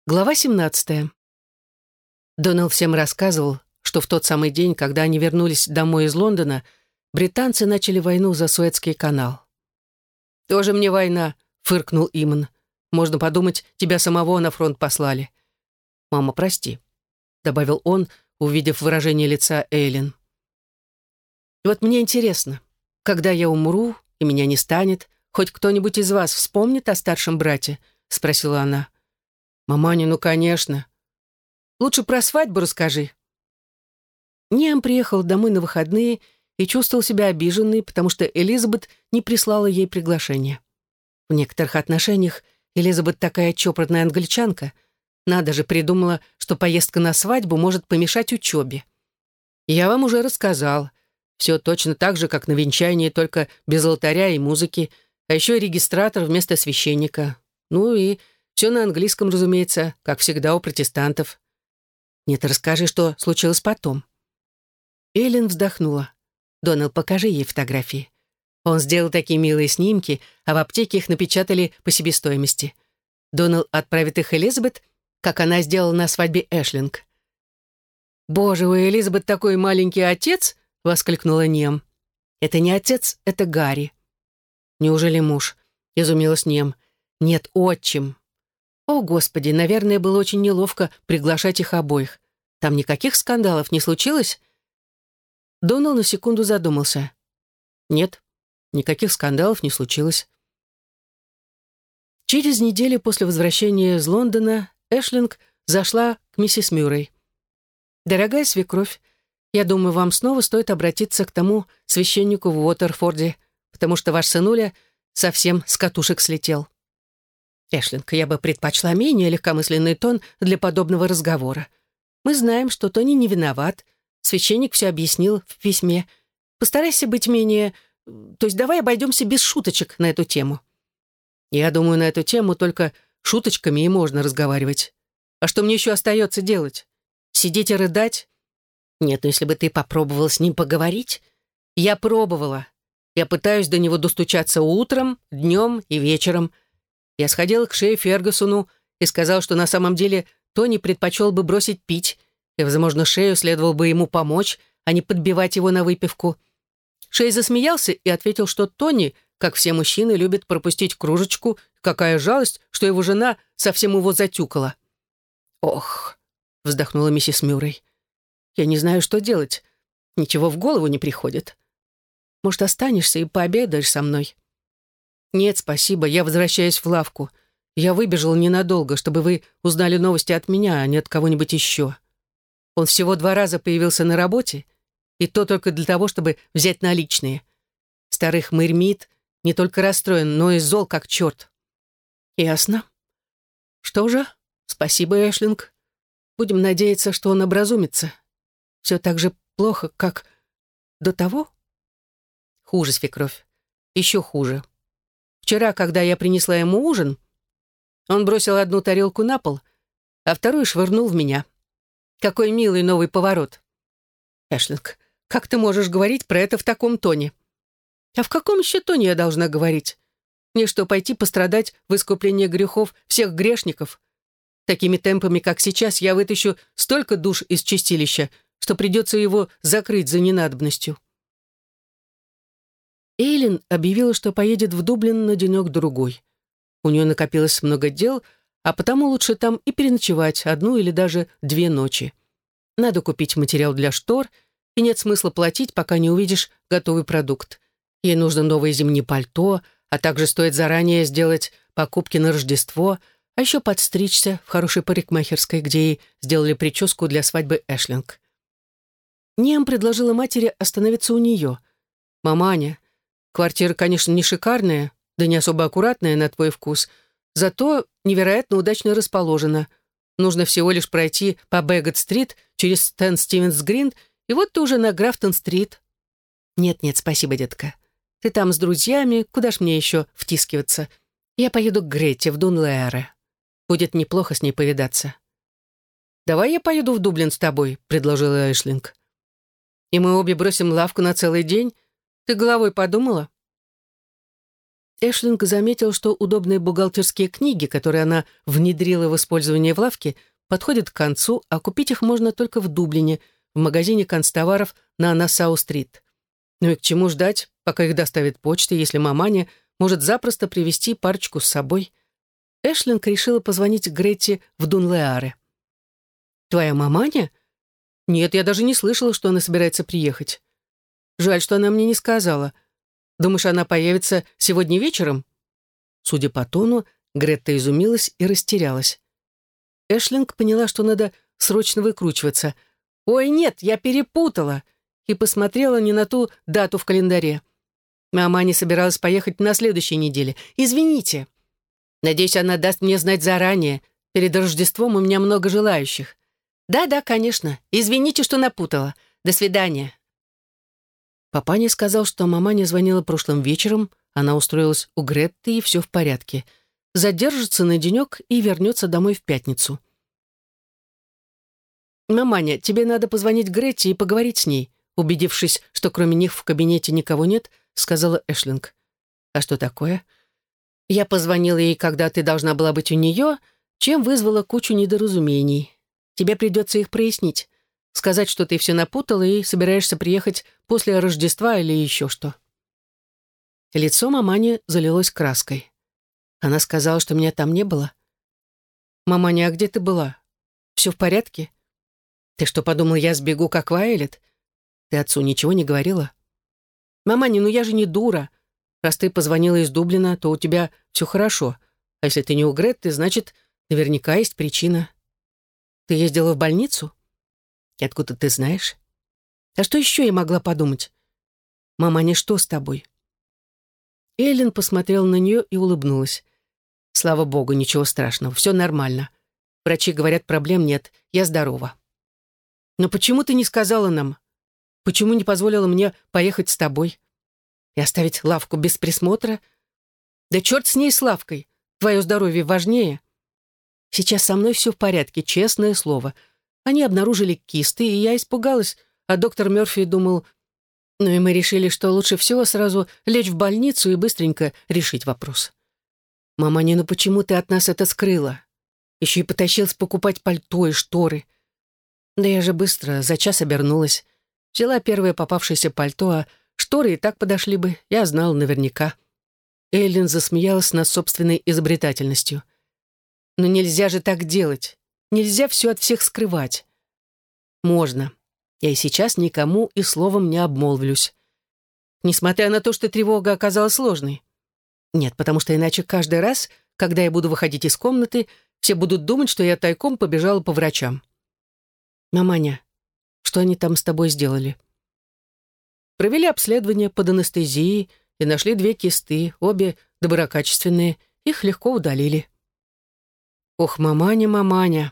Глава 17. Донал всем рассказывал, что в тот самый день, когда они вернулись домой из Лондона, британцы начали войну за Суэцкий канал. «Тоже мне война», — фыркнул Иман. «Можно подумать, тебя самого на фронт послали». «Мама, прости», — добавил он, увидев выражение лица Эйлин. «И вот мне интересно, когда я умру, и меня не станет, хоть кто-нибудь из вас вспомнит о старшем брате?» — спросила она. «Маманя, ну, конечно. Лучше про свадьбу расскажи». Ниам приехал домой на выходные и чувствовал себя обиженной, потому что Элизабет не прислала ей приглашение. В некоторых отношениях Элизабет такая чопорная англичанка. Надо же, придумала, что поездка на свадьбу может помешать учебе. Я вам уже рассказал. Все точно так же, как на венчании, только без алтаря и музыки, а еще и регистратор вместо священника. Ну и все на английском, разумеется, как всегда у протестантов. Нет, расскажи, что случилось потом. Эллен вздохнула. Донал, покажи ей фотографии. Он сделал такие милые снимки, а в аптеке их напечатали по себестоимости. Донал отправит их Элизабет, как она сделала на свадьбе Эшлинг. «Боже, у Элизабет такой маленький отец!» — воскликнула Нем. «Это не отец, это Гарри». «Неужели муж?» — изумилась Нем. «Нет, отчим». О, Господи, наверное, было очень неловко приглашать их обоих. Там никаких скандалов не случилось? Донал на секунду задумался. Нет, никаких скандалов не случилось. Через неделю после возвращения из Лондона Эшлинг зашла к миссис Мюррей. «Дорогая свекровь, я думаю, вам снова стоит обратиться к тому священнику в Уотерфорде, потому что ваш сынуля совсем с катушек слетел». «Эшлинг, я бы предпочла менее легкомысленный тон для подобного разговора. Мы знаем, что Тони не виноват. Священник все объяснил в письме. Постарайся быть менее... То есть давай обойдемся без шуточек на эту тему». «Я думаю, на эту тему только шуточками и можно разговаривать. А что мне еще остается делать? Сидеть и рыдать? Нет, ну если бы ты попробовала с ним поговорить...» «Я пробовала. Я пытаюсь до него достучаться утром, днем и вечером». Я сходил к Шее Фергюсону и сказал, что на самом деле Тони предпочел бы бросить пить, и, возможно, Шею следовало бы ему помочь, а не подбивать его на выпивку. Шей засмеялся и ответил, что Тони, как все мужчины, любит пропустить кружечку, какая жалость, что его жена совсем его затюкала. «Ох», — вздохнула миссис Мюррей, — «я не знаю, что делать. Ничего в голову не приходит. Может, останешься и пообедаешь со мной?» «Нет, спасибо, я возвращаюсь в лавку. Я выбежал ненадолго, чтобы вы узнали новости от меня, а не от кого-нибудь еще. Он всего 2 раза появился на работе, и то только для того, чтобы взять наличные. Старый хмырь Мид не только расстроен, но и зол как черт». «Ясно. Что же, спасибо, Эшлинг. Будем надеяться, что он образумится. Все так же плохо, как до того?» «Хуже, свекровь. Еще хуже. Вчера, когда я принесла ему ужин, он бросил 1 тарелку на пол, а 2 швырнул в меня. Какой милый новый поворот. Эшлинг, как ты можешь говорить про это в таком тоне? А в каком еще тоне я должна говорить? Мне что, пойти пострадать в искупление грехов всех грешников? Такими темпами, как сейчас, я вытащу столько душ из чистилища, что придется его закрыть за ненадобностью. Эйлин объявила, что поедет в Дублин на денек-другой. У нее накопилось много дел, а потому лучше там и переночевать 1 или даже 2 ночи. Надо купить материал для штор, и нет смысла платить, пока не увидишь готовый продукт. Ей нужно новое зимнее пальто, а также стоит заранее сделать покупки на Рождество, а еще подстричься в хорошей парикмахерской, где ей сделали прическу для свадьбы Эшлинг. Ниам предложила матери остановиться у нее. «Маманя, квартира, конечно, не шикарная, да не особо аккуратная на твой вкус, зато невероятно удачно расположена. Нужно всего лишь пройти по Бэггот-стрит через Сент-Стивенс-Грин, и вот ты уже на Графтон-стрит». «Нет-нет, спасибо, детка. Ты там с друзьями, куда ж мне еще втискиваться? Я поеду к Грете в Дунлэаре. Будет неплохо с ней повидаться». «Давай я поеду в Дублин с тобой», — предложила Эшлинг. «И мы обе бросим лавку на целый день. Ты головой подумала?» Эшлинг заметил, что удобные бухгалтерские книги, которые она внедрила в использование в лавке, подходят к концу, а купить их можно только в Дублине, в магазине канцтоваров на Нассау-стрит. Ну и к чему ждать, пока их доставит почта, если маманя может запросто привезти парочку с собой? Эшлинг решила позвонить Гретте в Дунлеаре. «Твоя маманя?» «Нет, я даже не слышала, что она собирается приехать. Жаль, что она мне не сказала. Думаешь, она появится сегодня вечером?» Судя по тону, Гретта изумилась и растерялась. Эшлинг поняла, что надо срочно выкручиваться. «Ой, нет, я перепутала!» и посмотрела не на ту дату в календаре. Мама не собиралась поехать на следующей неделе. «Извините. Надеюсь, она даст мне знать заранее. Перед Рождеством у меня много желающих. Да, конечно. Извините, что напутала. До свидания». Папаня сказал, что мама не звонила прошлым вечером, она устроилась у Гретты, и все в порядке. Задержится на денек и вернется домой в пятницу. «Маманя, тебе надо позвонить Гретте и поговорить с ней», убедившись, что кроме них в кабинете никого нет, сказала Эшлинг. «А что такое?» «Я позвонила ей, когда ты должна была быть у нее, чем вызвала кучу недоразумений. Тебе придется их прояснить. Сказать, что ты все напутала и собираешься приехать после Рождества или еще что». Лицо мамани залилось краской. Она сказала, что меня там не было. «Маманя, а где ты была? Все в порядке? Ты что, подумал, я сбегу, как Вайолет? Ты отцу ничего не говорила?» «Маманя, ну я же не дура. Раз ты позвонила из Дублина, то у тебя все хорошо. А если ты не у Гретты, значит, наверняка есть причина. Ты ездила в больницу? И откуда ты знаешь? А что еще я могла подумать? Маманя, что с тобой?» Эллен посмотрела на нее и улыбнулась. «Слава богу, ничего страшного, все нормально. Врачи говорят, проблем нет, я здорова». «Но почему ты не сказала нам? Почему не позволила мне поехать с тобой? И оставить лавку без присмотра? Да черт с ней, с лавкой. Твое здоровье важнее. Сейчас со мной все в порядке, честное слово. Они обнаружили кисты, и я испугалась, а доктор Мёрфи думал... Ну и мы решили, что лучше всего сразу лечь в больницу и быстренько решить вопрос. Маманя, ну почему ты от нас это скрыла? Еще и потащилась покупать пальто и шторы. Да я же быстро, за час обернулась. Взяла первое попавшееся пальто, а шторы и так подошли бы, я знала наверняка. Эллен засмеялась над собственной изобретательностью. «Но нельзя же так делать. Нельзя все от всех скрывать». «Можно. Я и сейчас никому и словом не обмолвлюсь. Несмотря на то, что тревога оказалась сложной. Нет, потому что иначе каждый раз, когда я буду выходить из комнаты, все будут думать, что я тайком побежала по врачам». «Маманя, что они там с тобой сделали?» «Провели обследование под анестезией и нашли 2 кисты, обе доброкачественные. Их легко удалили». «Ох, маманя, маманя».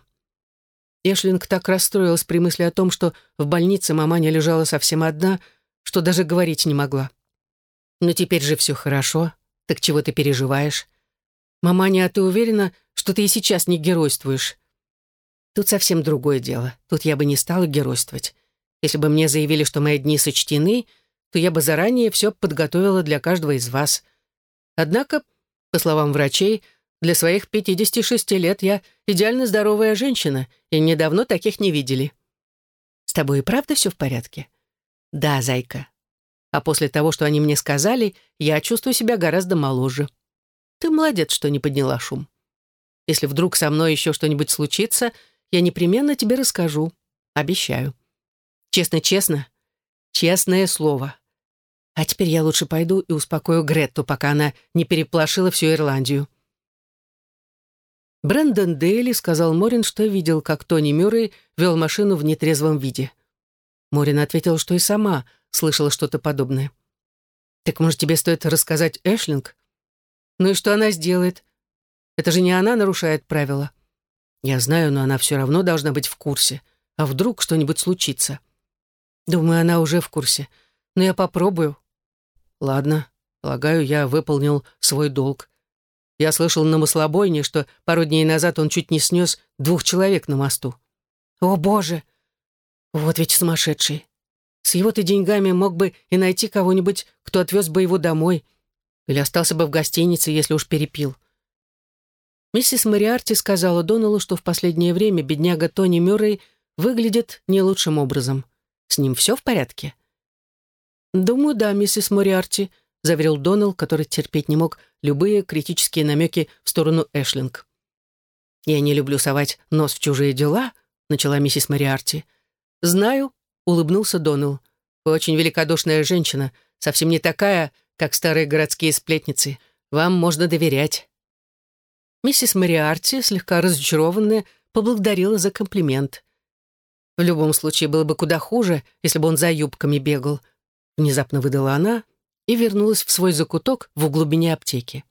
Эшлинг так расстроилась при мысли о том, что в больнице маманя лежала совсем одна, что даже говорить не могла. «Но теперь же все хорошо. Так чего ты переживаешь? Маманя, а ты уверена, что ты и сейчас не геройствуешь?» «Тут совсем другое дело. Тут я бы не стала геройствовать. Если бы мне заявили, что мои дни сочтены, то я бы заранее все подготовила для каждого из вас. Однако, по словам врачей, для своих 56 лет я идеально здоровая женщина, и недавно таких не видели». «С тобой и правда все в порядке?» «Да, зайка. А после того, что они мне сказали, я чувствую себя гораздо моложе. Ты молодец, что не подняла шум. Если вдруг со мной еще что-нибудь случится, я непременно тебе расскажу. Обещаю. Честно-честно, честное слово. А теперь я лучше пойду и успокою Гретту, пока она не переполошила всю Ирландию». Брэндон Дейли сказал Морин, что видел, как Тони Мюррей вел машину в нетрезвом виде. Морин ответил, что и сама слышала что-то подобное. «Так, может, тебе стоит рассказать Эшлинг? Ну и что она сделает? Это же не она нарушает правила». «Я знаю, но она все равно должна быть в курсе. А вдруг что-нибудь случится?» «Думаю, она уже в курсе. Но я попробую». «Ладно, полагаю, я выполнил свой долг. Я слышал на маслобойне, что пару дней назад он чуть не снес 2 человек на мосту». «О, Боже! Вот ведь сумасшедший. С его-то деньгами мог бы и найти кого-нибудь, кто отвез бы его домой. Или остался бы в гостинице, если уж перепил. Миссис Мориарти сказала Доналу, что в последнее время бедняга Тони Мюррей выглядит не лучшим образом. С ним все в порядке? «Думаю, да, миссис Мориарти», — заверил Донал, который терпеть не мог любые критические намеки в сторону Эшлинг. «Я не люблю совать нос в чужие дела», — начала миссис Мориарти. «Знаю», — улыбнулся Донал. «Вы очень великодушная женщина, совсем не такая, как старые городские сплетницы. Вам можно доверять». Миссис Мориарти, слегка разочарованная, поблагодарила за комплимент. «В любом случае было бы куда хуже, если бы он за юбками бегал», — внезапно выдала она и вернулась в свой закуток в глубине аптеки.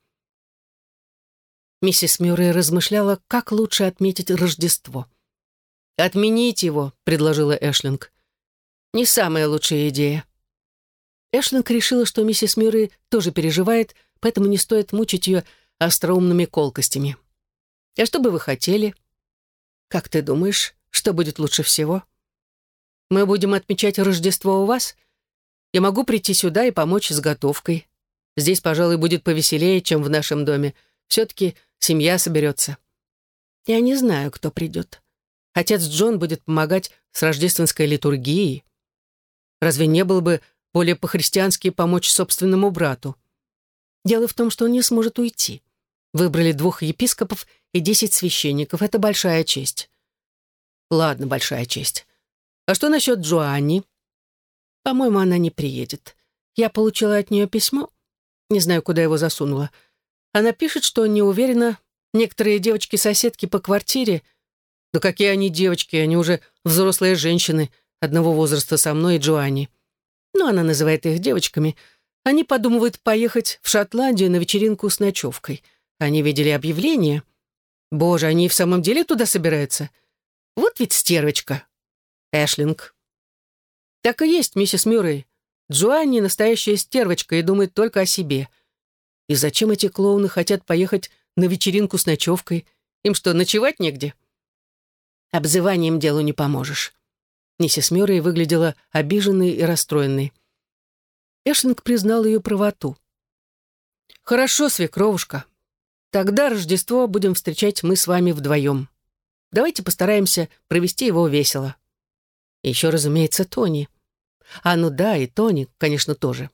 Миссис Мюррей размышляла, как лучше отметить Рождество. «Отменить его», — предложила Эшлинг. «Не самая лучшая идея». Эшлинг решила, что миссис Мюррей тоже переживает, поэтому не стоит мучить ее остроумными колкостями. «А что бы вы хотели?» «Как ты думаешь, что будет лучше всего?» «Мы будем отмечать Рождество у вас? Я могу прийти сюда и помочь с готовкой. Здесь, пожалуй, будет повеселее, чем в нашем доме. Все-таки семья соберется». «Я не знаю, кто придет. Отец Джон будет помогать с рождественской литургией. Разве не было бы более по-христиански помочь собственному брату? Дело в том, что он не сможет уйти. Выбрали 2 епископов и 10 священников. Это большая честь». «Ладно, большая честь. А что насчет Джоанни?» «По-моему, она не приедет. Я получила от нее письмо. Не знаю, куда его засунула. Она пишет, что не уверена. Некоторые девочки-соседки по квартире... Да какие они девочки, они уже взрослые женщины, одного возраста со мной и Джоанни. Но она называет их девочками. Они подумывают поехать в Шотландию на вечеринку с ночевкой. Они видели объявление. Боже, они и в самом деле туда собираются? Вот ведь стервочка. Эшлинг». «Так и есть, миссис Мюррей. Джоанни настоящая стервочка и думает только о себе. И зачем эти клоуны хотят поехать на вечеринку с ночевкой? Им что, ночевать негде?» «Обзыванием делу не поможешь». Миссис Мюррей выглядела обиженной и расстроенной. Эшлинг признал ее правоту. «Хорошо, свекровушка. Тогда Рождество будем встречать мы с вами вдвоем. Давайте постараемся провести его весело. И еще, разумеется, Тони. А ну да, и Тони, конечно, тоже».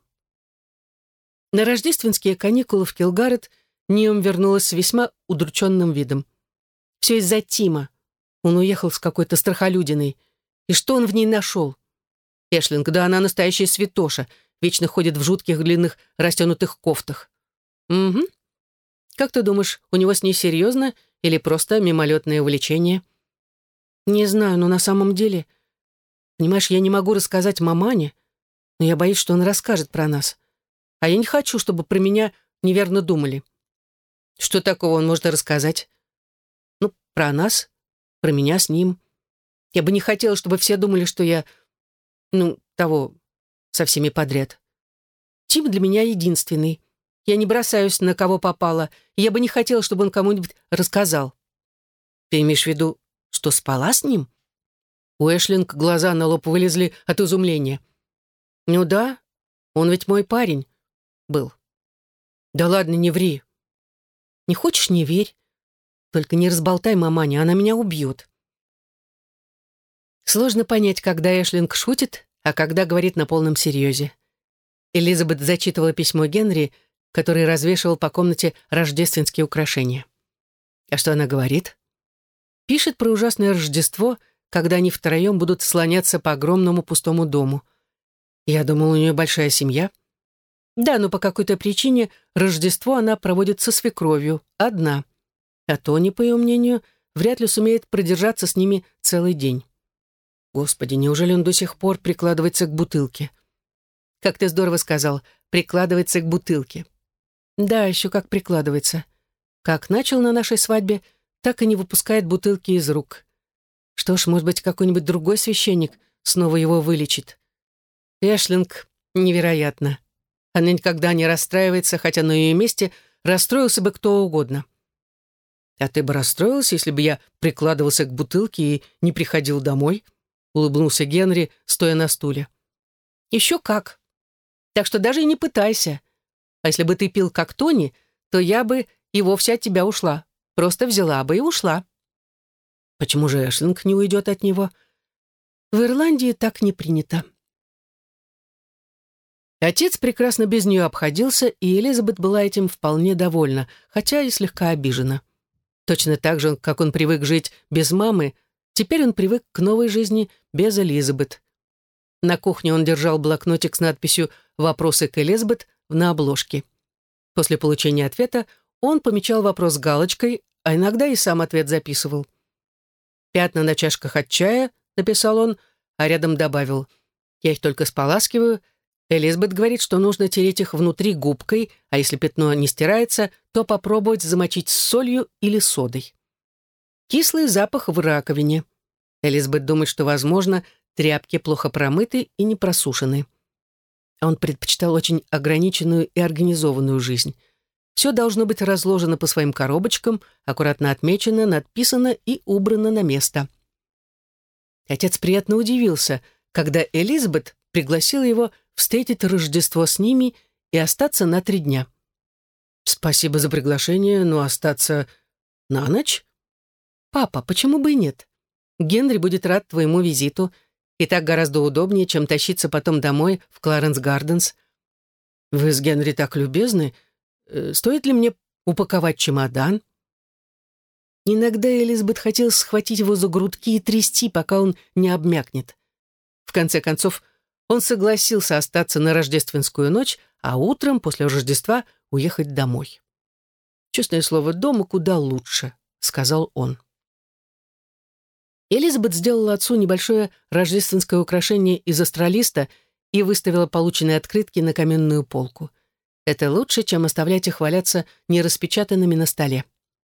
На рождественские каникулы в Килгарет Ниом вернулась с весьма удрученным видом. Все из-за Тима. Он уехал с какой-то страхолюдиной. И что он в ней нашел? Эшлинг, да она настоящая святоша, вечно ходит в жутких длинных растянутых кофтах. Угу. Как ты думаешь, у него с ней серьезно или просто мимолетное увлечение? Не знаю, но на самом деле... Понимаешь, я не могу рассказать мамане, но я боюсь, что он расскажет про нас. А я не хочу, чтобы про меня неверно думали. Что такого он может рассказать? Ну, про нас, про меня с ним. Я бы не хотела, чтобы все думали, что я... того, со всеми подряд. Тим для меня единственный. Я не бросаюсь на кого попало, и я бы не хотела, чтобы он кому-нибудь рассказал. Ты имеешь в виду, что спала с ним? У Эшлинг глаза на лоб вылезли от изумления. Ну да, он ведь мой парень был. Да ладно, не ври. Не хочешь, не верь. Только не разболтай мамане, она меня убьет. Сложно понять, когда Эшлинг шутит, а когда говорит на полном серьезе. Элизабет зачитывала письмо Генри, который развешивал по комнате рождественские украшения. А что она говорит? Пишет про ужасное Рождество, когда они втроем будут слоняться по огромному пустому дому. Я думала, у нее большая семья. Да, но по какой-то причине Рождество она проводит со свекровью, одна. А Тони, по ее мнению, вряд ли сумеет продержаться с ними целый день. Господи, неужели он до сих пор прикладывается к бутылке? Как ты здорово сказал, прикладывается к бутылке. Да, еще как прикладывается. Как начал на нашей свадьбе, так и не выпускает бутылки из рук. Что ж, может быть, какой-нибудь другой священник снова его вылечит. Эшлинг невероятно. Она никогда не расстраивается, хотя на ее месте расстроился бы кто угодно. А ты бы расстроился, если бы я прикладывался к бутылке и не приходил домой? Улыбнулся Генри, стоя на стуле. Еще как. Так что даже и не пытайся. А если бы ты пил как Тони, то я бы и вовсе от тебя ушла. Просто взяла бы и ушла». «Почему же Эшлинг не уйдет от него?» «В Ирландии так не принято». Отец прекрасно без нее обходился, и Элизабет была этим вполне довольна, хотя и слегка обижена. Точно так же, как он привык жить без мамы, теперь он привык к новой жизни без Элизабет. На кухне он держал блокнотик с надписью «Вопросы к Элизабет» на обложке. После получения ответа он помечал вопрос галочкой, а иногда и сам ответ записывал. «Пятна на чашках от чая», — написал он, а рядом добавил: «Я их только споласкиваю. Элизабет говорит, что нужно тереть их внутри губкой, а если пятно не стирается, то попробовать замочить с солью или содой. Кислый запах в раковине. Элизабет думает, что, возможно, тряпки плохо промыты и не просушены». Он предпочитал очень ограниченную и организованную жизнь. Все должно быть разложено по своим коробочкам, аккуратно отмечено, надписано и убрано на место. Отец приятно удивился, когда Элизабет пригласила его встретить Рождество с ними и остаться на 3 дня. «Спасибо за приглашение, но остаться на ночь?» «Папа, почему бы и нет? Генри будет рад твоему визиту, и так гораздо удобнее, чем тащиться потом домой в Кларенс-Гарденс». «Вы с Генри так любезны. Стоит ли мне упаковать чемодан?» Иногда Элизабет хотела схватить его за грудки и трясти, пока он не обмякнет. В конце концов, он согласился остаться на рождественскую ночь, а утром, после Рождества, уехать домой. «Честное слово, дома куда лучше», — сказал он. Элизабет сделала отцу небольшое рождественское украшение из астролиста и выставила полученные открытки на каменную полку. Это лучше, чем оставлять их валяться нераспечатанными на столе.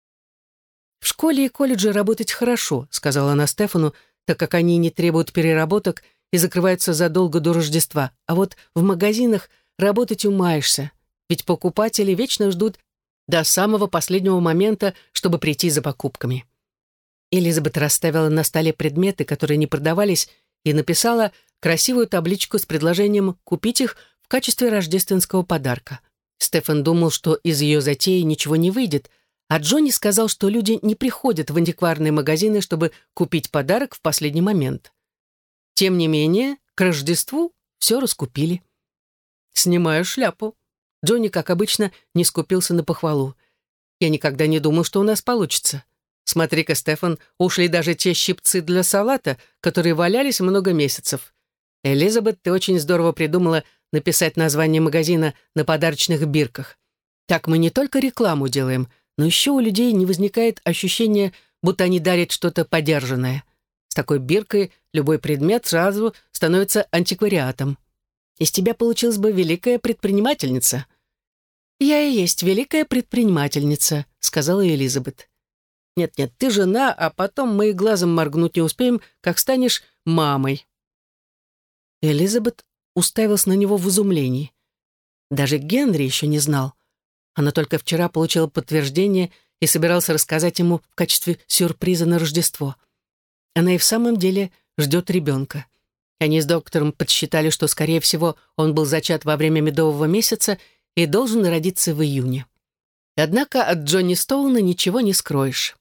«В школе и колледже работать хорошо», — сказала она Стефану, так как они не требуют переработок и закрываются задолго до Рождества. А вот в магазинах работать умаешься, ведь покупатели вечно ждут до самого последнего момента, чтобы прийти за покупками. Элизабет расставила на столе предметы, которые не продавались, и написала красивую табличку с предложением купить их в качестве рождественского подарка. Стефан думал, что из ее затеи ничего не выйдет, а Джонни сказал, что люди не приходят в антикварные магазины, чтобы купить подарок в последний момент. Тем не менее, к Рождеству все раскупили. «Снимаю шляпу». Джонни, как обычно, не скупился на похвалу. «Я никогда не думал, что у нас получится. Смотри-ка, Стефан, ушли даже те щипцы для салата, которые валялись много месяцев. Элизабет, ты очень здорово придумала написать название магазина на подарочных бирках. Так мы не только рекламу делаем, но еще у людей не возникает ощущения, будто они дарят что-то подержанное. С такой биркой любой предмет сразу становится антиквариатом. Из тебя получилась бы великая предпринимательница». «Я и есть великая предпринимательница», — сказала Элизабет. «Нет-нет, ты жена, а потом мы и глазом моргнуть не успеем, как станешь мамой». Элизабет уставилась на него в изумлении. Даже Генри еще не знал. Она только вчера получила подтверждение и собиралась рассказать ему в качестве сюрприза на Рождество. Она и в самом деле ждет ребенка. Они с доктором подсчитали, что, скорее всего, он был зачат во время медового месяца и должен родиться в июне. Однако от Джонни Стоуна ничего не скроешь.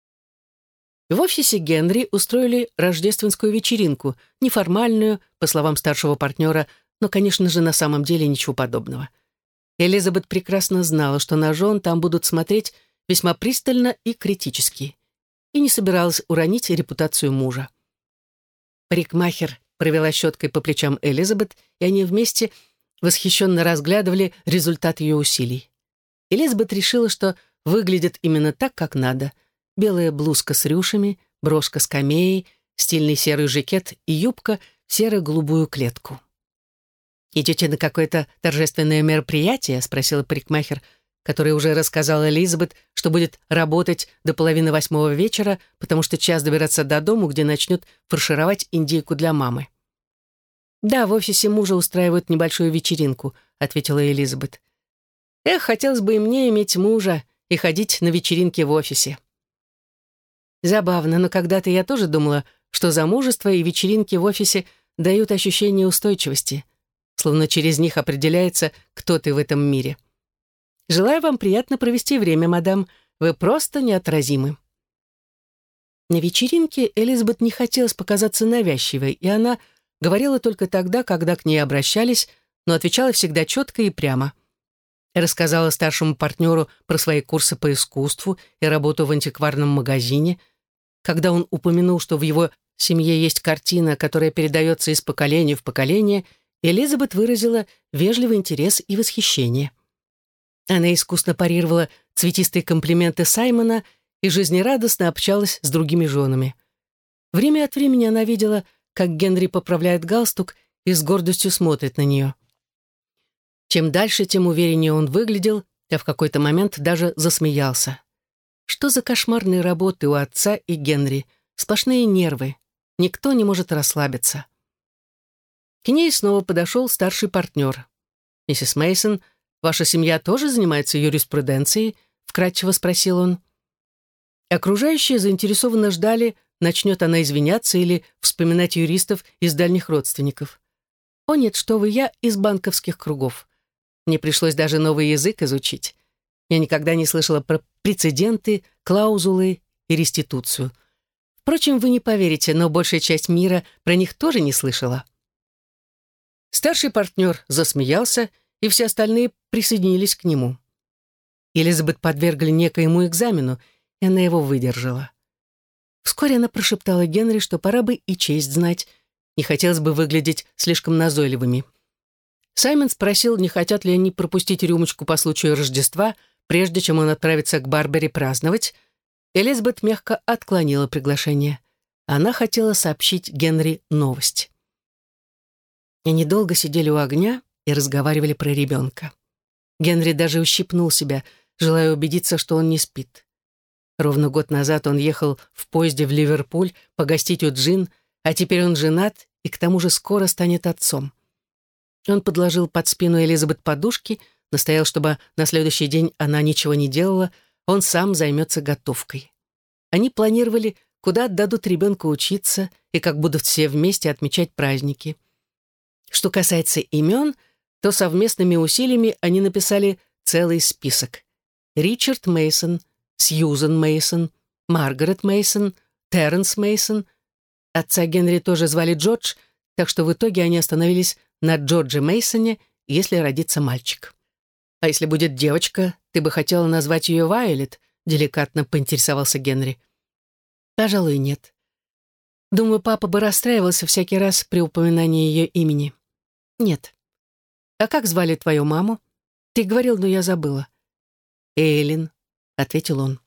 В офисе Генри устроили рождественскую вечеринку, неформальную, по словам старшего партнера, но, конечно же, на самом деле ничего подобного. Элизабет прекрасно знала, что на жен там будут смотреть весьма пристально и критически, и не собиралась уронить репутацию мужа. Парикмахер провела щеткой по плечам Элизабет, и они вместе восхищенно разглядывали результат ее усилий. Элизабет решила, что выглядит именно так, как надо. Белая блузка с рюшами, брошка с камеей, стильный серый жакет и юбка в серо-голубую клетку. «Идете на какое-то торжественное мероприятие?» — спросила парикмахер, которая уже рассказала Элизабет, что будет работать до 7:30 вечера, потому что час добираться до дому, где начнет фаршировать индейку для мамы. «Да, в офисе мужа устраивают небольшую вечеринку», — ответила Элизабет. «Эх, хотелось бы и мне иметь мужа и ходить на вечеринки в офисе». Забавно, но когда-то я тоже думала, что замужество и вечеринки в офисе дают ощущение устойчивости, словно через них определяется, кто ты в этом мире. Желаю вам приятно провести время, мадам. Вы просто неотразимы». На вечеринке Элизабет не хотелось показаться навязчивой, и она говорила только тогда, когда к ней обращались, но отвечала всегда четко и прямо. Рассказала старшему партнеру про свои курсы по искусству и работу в антикварном магазине. Когда он упомянул, что в его семье есть картина, которая передается из поколения в поколение, Элизабет выразила вежливый интерес и восхищение. Она искусно парировала цветистые комплименты Саймона и жизнерадостно общалась с другими женами. Время от времени она видела, как Генри поправляет галстук и с гордостью смотрит на нее. Чем дальше, тем увереннее он выглядел, а в какой-то момент даже засмеялся. Что за кошмарные работы у отца и Генри? Сплошные нервы. Никто не может расслабиться. К ней снова подошел старший партнер. «Миссис Мейсон, ваша семья тоже занимается юриспруденцией?» — вкратчиво спросил он. Окружающие заинтересованно ждали, начнет она извиняться или вспоминать юристов из дальних родственников. «О нет, что вы, я из банковских кругов. Мне пришлось даже новый язык изучить. Я никогда не слышала про прецеденты, клаузулы и реституцию. Впрочем, вы не поверите, но большая часть мира про них тоже не слышала». Старший партнер засмеялся, и все остальные присоединились к нему. Элизабет подвергли некоему экзамену, и она его выдержала. Вскоре она прошептала Генри, что пора бы и честь знать, не хотелось бы выглядеть слишком назойливыми. Саймон спросил, не хотят ли они пропустить рюмочку по случаю Рождества, прежде чем он отправится к Барбаре праздновать. Элизабет мягко отклонила приглашение. Она хотела сообщить Генри новость. Они долго сидели у огня и разговаривали про ребенка. Генри даже ущипнул себя, желая убедиться, что он не спит. Ровно год назад он ехал в поезде в Ливерпуль погостить у Джин, а теперь он женат и к тому же скоро станет отцом. Он подложил под спину Элизабет подушки, настоял, чтобы на следующий день она ничего не делала, он сам займется готовкой. Они планировали, куда отдадут ребенка учиться и как будут все вместе отмечать праздники. Что касается имен, то совместными усилиями они написали целый список. Ричард Мейсон, Сьюзен Мейсон, Маргарет Мейсон, Терренс Мейсон. Отца Генри тоже звали Джордж, так что в итоге они остановились на Джордже Мейсоне, если родится мальчик. «А если будет девочка, ты бы хотела назвать ее Вайолет?» — деликатно поинтересовался Генри. «Пожалуй, нет. Думаю, папа бы расстраивался всякий раз при упоминании ее имени. Нет. А как звали твою маму? Ты говорил, но я забыла». «Эйлин», — ответил он.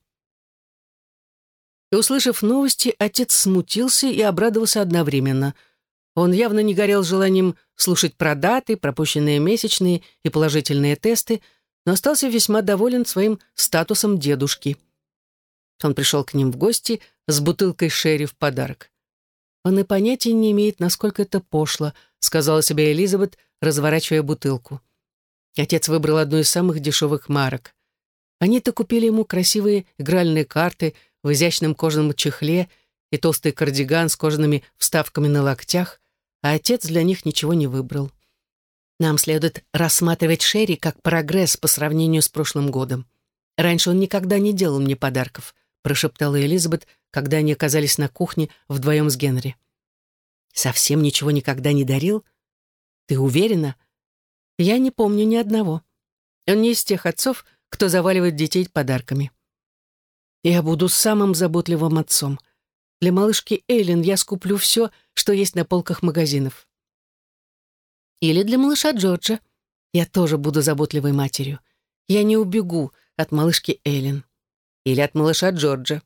И, услышав новости, отец смутился и обрадовался одновременно. Он явно не горел желанием слушать про даты, пропущенные месячные и положительные тесты, но остался весьма доволен своим статусом дедушки. Он пришел к ним в гости с бутылкой шерри в подарок. «Он и понятия не имеет, насколько это пошло», — сказала себе Элизабет, разворачивая бутылку. Отец выбрал одну из самых дешевых марок. Они-то купили ему красивые игральные карты в изящном кожаном чехле и толстый кардиган с кожаными вставками на локтях, а отец для них ничего не выбрал. Нам следует рассматривать Шерри как прогресс по сравнению с прошлым годом. Раньше он никогда не делал мне подарков, прошептала Элизабет, когда они оказались на кухне вдвоем с Генри. Совсем ничего никогда не дарил? Ты уверена? Я не помню ни одного. Он не из тех отцов, кто заваливает детей подарками. Я буду самым заботливым отцом. Для малышки Эйлин я скуплю все, что есть на полках магазинов. Или для малыша Джорджа. Я тоже буду заботливой матерью. Я не убегу от малышки Эйлин. Или от малыша Джорджа.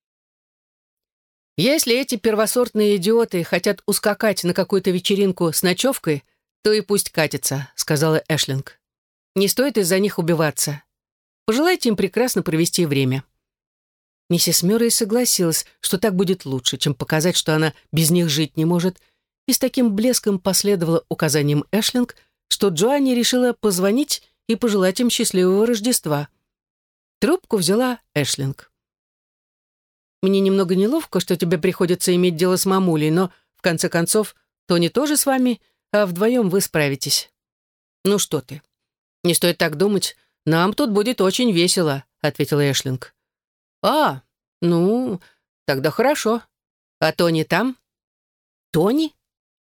Если эти первосортные идиоты хотят ускакать на какую-то вечеринку с ночевкой, то и пусть катятся, сказала Эшлинг. Не стоит из-за них убиваться. Пожелайте им прекрасно провести время. Миссис Мюррей согласилась, что так будет лучше, чем показать, что она без них жить не может, и с таким блеском последовала указаниям Эшлинг, что Джоанне решила позвонить и пожелать им счастливого Рождества. Трубку взяла Эшлинг. «Мне немного неловко, что тебе приходится иметь дело с мамулей, но, в конце концов, Тони тоже с вами, а вдвоем вы справитесь». «Ну что ты? Не стоит так думать. нам тут будет очень весело», — ответил Эшлинг. «А, ну, тогда хорошо. А Тони там?» «Тони?»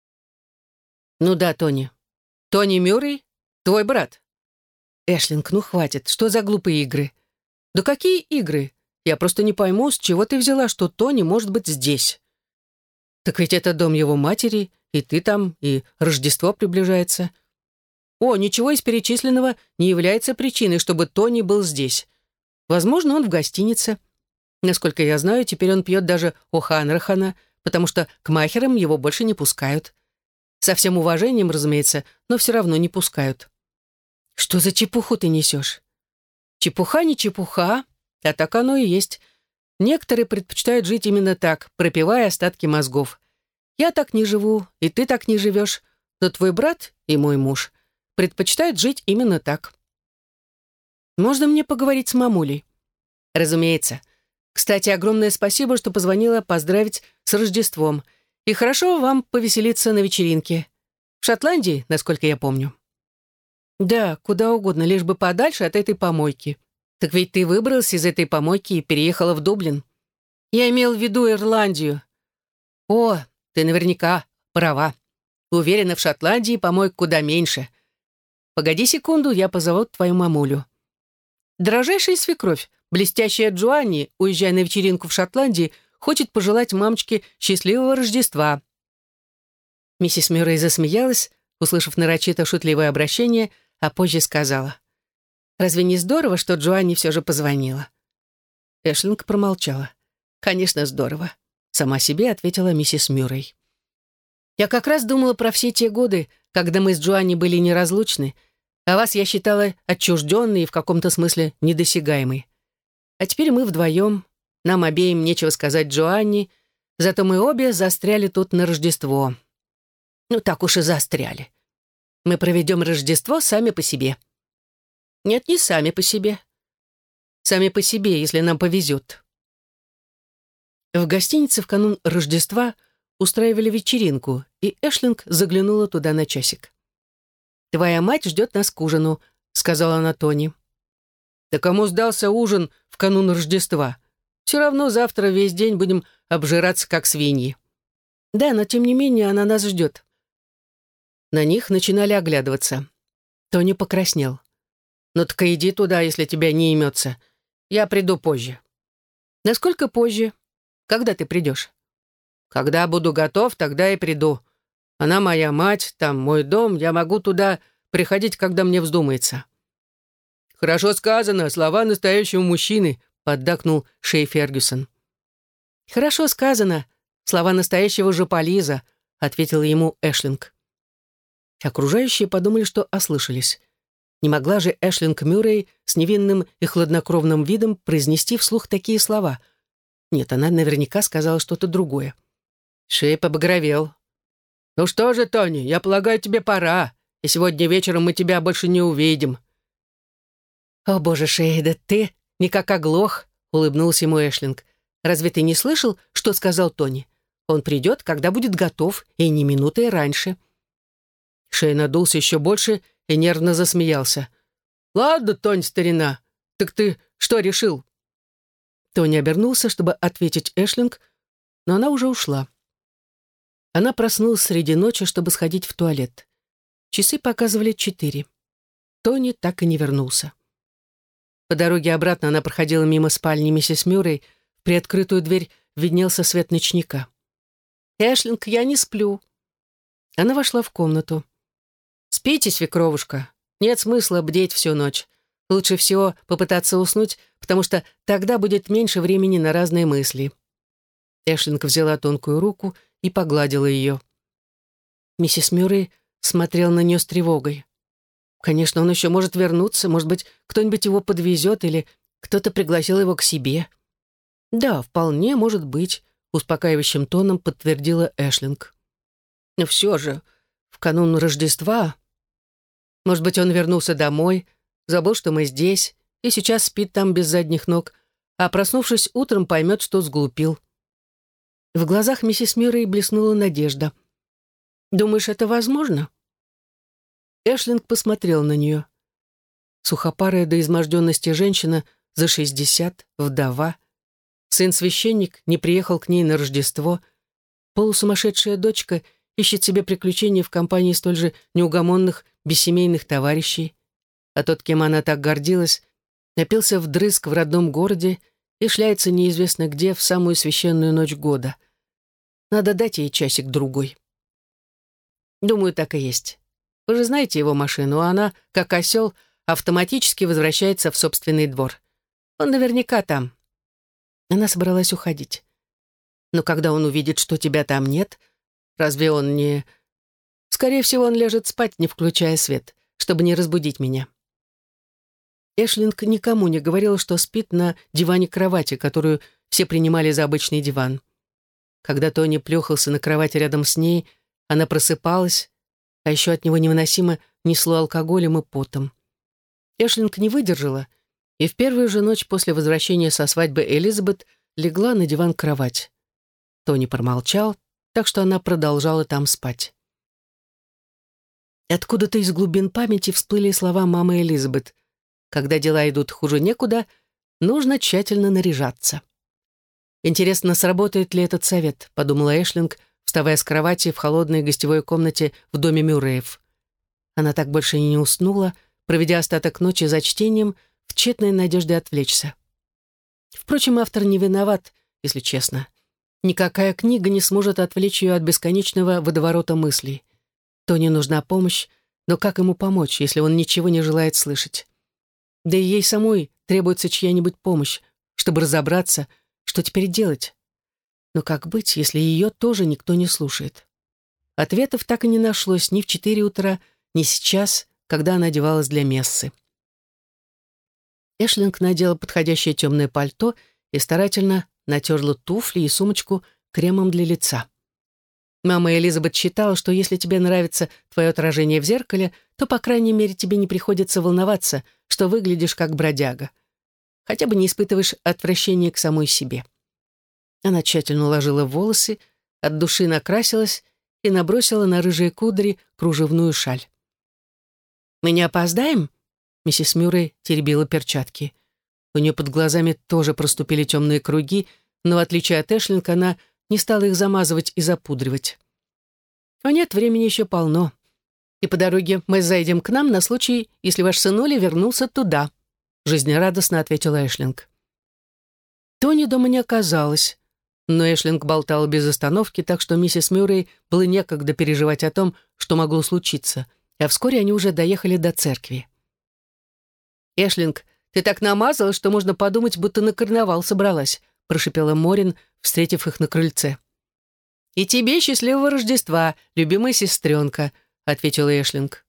«Ну да, Тони. Тони Мюррей, твой брат». «Эшлинг, ну хватит, что за глупые игры?» «Да какие игры? Я просто не пойму, с чего ты взяла, что Тони может быть здесь?» «Так ведь это дом его матери, и ты там, и Рождество приближается». «О, ничего из перечисленного не является причиной, чтобы Тони был здесь. Возможно, он в гостинице. Насколько я знаю, теперь он пьет даже О'Ханрахана, потому что к махерам его больше не пускают. Со всем уважением, разумеется, но все равно не пускают». «Что за чепуху ты несешь?» «Чепуха не чепуха, а так оно и есть. Некоторые предпочитают жить именно так, пропивая остатки мозгов. Я так не живу, и ты так не живешь, но твой брат и мой муж предпочитают жить именно так». «Можно мне поговорить с мамулей?» «Разумеется. Кстати, огромное спасибо, что позвонила поздравить с Рождеством. И хорошо вам повеселиться на вечеринке. В Шотландии, насколько я помню». «Да, куда угодно, лишь бы подальше от этой помойки». «Так ведь ты выбралась из этой помойки и переехала в Дублин». «Я имел в виду Ирландию». «О, ты наверняка права. Уверена, в Шотландии помоек куда меньше. Погоди секунду, я позову твою мамулю». «Дорожайшая свекровь, блестящая Джоанни, уезжая на вечеринку в Шотландии, хочет пожелать мамочке счастливого Рождества». Миссис Мюррей засмеялась, услышав нарочито шутливое обращение, а позже сказала: «Разве не здорово, что Джоанни все же позвонила?» Эшлинг промолчала. «Конечно, здорово», — сама себе ответила миссис Мюррей. «Я как раз думала про все те годы, когда мы с Джоанни были неразлучны, а вас я считала отчужденной и в каком-то смысле недосягаемой. А теперь мы вдвоем, нам обеим нечего сказать Джоанни, зато мы обе застряли тут на Рождество. Ну, так уж и застряли. Мы проведем Рождество сами по себе». «Нет, не сами по себе. Сами по себе, если нам повезет». В гостинице в канун Рождества устраивали вечеринку, и Эшлинг заглянула туда на часик. «Твоя мать ждет нас к ужину», — сказала она Тони. «Да кому сдался ужин в канун Рождества? Все равно завтра весь день будем обжираться, как свиньи». «Да, но тем не менее она нас ждет». На них начинали оглядываться. Тони покраснел. «Ну так и иди туда, если тебя не имется. Я приду позже». «Насколько позже? Когда ты придешь?» «Когда буду готов, тогда и приду. Она моя мать, там мой дом, я могу туда приходить, когда мне вздумается». «Хорошо сказано, слова настоящего мужчины», — поддакнул Шей Фергюсон. «Хорошо сказано, слова настоящего жополиза», — ответил ему Эшлинг. Окружающие подумали, что ослышались. Не могла же Эшлинг Мюррей с невинным и хладнокровным видом произнести вслух такие слова. Нет, она наверняка сказала что-то другое. Шей побагровел. «Ну что же, Тони, я полагаю, тебе пора, и сегодня вечером мы тебя больше не увидим». «О, боже, Шей, да ты никак оглох», — улыбнулся ему Эшлинг. «Разве ты не слышал, что сказал Тони? Он придет, когда будет готов, и ни минуты раньше». Шей надулся еще больше и нервно засмеялся. «Ладно, Тонь, старина, так ты что решил?» Тони обернулся, чтобы ответить Эшлинг, но она уже ушла. Она проснулась среди ночи, чтобы сходить в туалет. Часы показывали 4. Тони так и не вернулся. По дороге обратно она проходила мимо спальни миссис Мюррей. В приоткрытую дверь виднелся свет ночника. «Эшлинг, я не сплю». Она вошла в комнату. «Спите, свекровушка. Нет смысла бдеть всю ночь. Лучше всего попытаться уснуть, потому что тогда будет меньше времени на разные мысли». Эшлинг взяла тонкую руку и погладила ее. Миссис Мюррей смотрела на нее с тревогой. Конечно, он еще может вернуться, может быть, кто-нибудь его подвезет или кто-то пригласил его к себе. «Да, вполне может быть», — успокаивающим тоном подтвердила Эшлинг. «Но все же, в канун Рождества... Может быть, он вернулся домой, забыл, что мы здесь, и сейчас спит там без задних ног, а, проснувшись утром, поймет, что сглупил». В глазах миссис Мюррей блеснула надежда. «Думаешь, это возможно?» Эшлинг посмотрел на нее. Сухопарая до изможденности женщина за 60, вдова. Сын-священник не приехал к ней на Рождество. Полусумасшедшая дочка ищет себе приключений в компании столь же неугомонных бессемейных товарищей. А тот, кем она так гордилась, напился вдрызг в родном городе и шляется неизвестно где в самую священную ночь года. Надо дать ей часик-другой. Думаю, так и есть. Вы же знаете его машину, а она, как осел, автоматически возвращается в собственный двор. Он наверняка там. Она собралась уходить. Но когда он увидит, что тебя там нет, разве он не... Скорее всего, он ляжет спать, не включая свет, чтобы не разбудить меня. Эшлинг никому не говорила, что спит на диване-кровати, которую все принимали за обычный диван. Когда Тони плюхался на кровати рядом с ней, она просыпалась, а еще от него невыносимо несло алкоголем и потом. Эшлинг не выдержала, и в первую же ночь после возвращения со свадьбы Элизабет легла на диван-кровать. Тони промолчал, так что она продолжала там спать. Откуда-то из глубин памяти всплыли слова мамы Элизабет. Когда дела идут хуже некуда, нужно тщательно наряжаться. «Интересно, сработает ли этот совет», — подумала Эшлинг, вставая с кровати в холодной гостевой комнате в доме Мюрреев. Она так больше и не уснула, проведя остаток ночи за чтением в тщетной надежде отвлечься. Впрочем, автор не виноват, если честно. Никакая книга не сможет отвлечь ее от бесконечного водоворота мыслей. Тони нужна помощь, но как ему помочь, если он ничего не желает слышать? Да и ей самой требуется чья-нибудь помощь, чтобы разобраться, что теперь делать. Но как быть, если ее тоже никто не слушает? Ответов так и не нашлось ни в 4 утра, ни сейчас, когда она одевалась для мессы. Эшлинг надела подходящее темное пальто и старательно натерла туфли и сумочку кремом для лица. Мама Элизабет считала, что если тебе нравится твое отражение в зеркале, то, по крайней мере, тебе не приходится волноваться, что выглядишь как бродяга. Хотя бы не испытываешь отвращения к самой себе. Она тщательно уложила волосы, от души накрасилась и набросила на рыжие кудри кружевную шаль. «Мы не опоздаем?» Миссис Мюррей теребила перчатки. У нее под глазами тоже проступили темные круги, но, в отличие от Эшлинг, она не стала их замазывать и запудривать. «А нет, времени еще полно. И по дороге мы зайдем к нам на случай, если ваш сынуля вернулся туда», жизнерадостно ответила Эшлинг. Тони дома не оказалось, но Эшлинг болтала без остановки, так что миссис Мюррей было некогда переживать о том, что могло случиться, а вскоре они уже доехали до церкви. «Эшлинг, ты так намазала, что можно подумать, будто на карнавал собралась», прошипела Морин, встретив их на крыльце. «И тебе счастливого Рождества, любимая сестренка», ответила Эшлинг.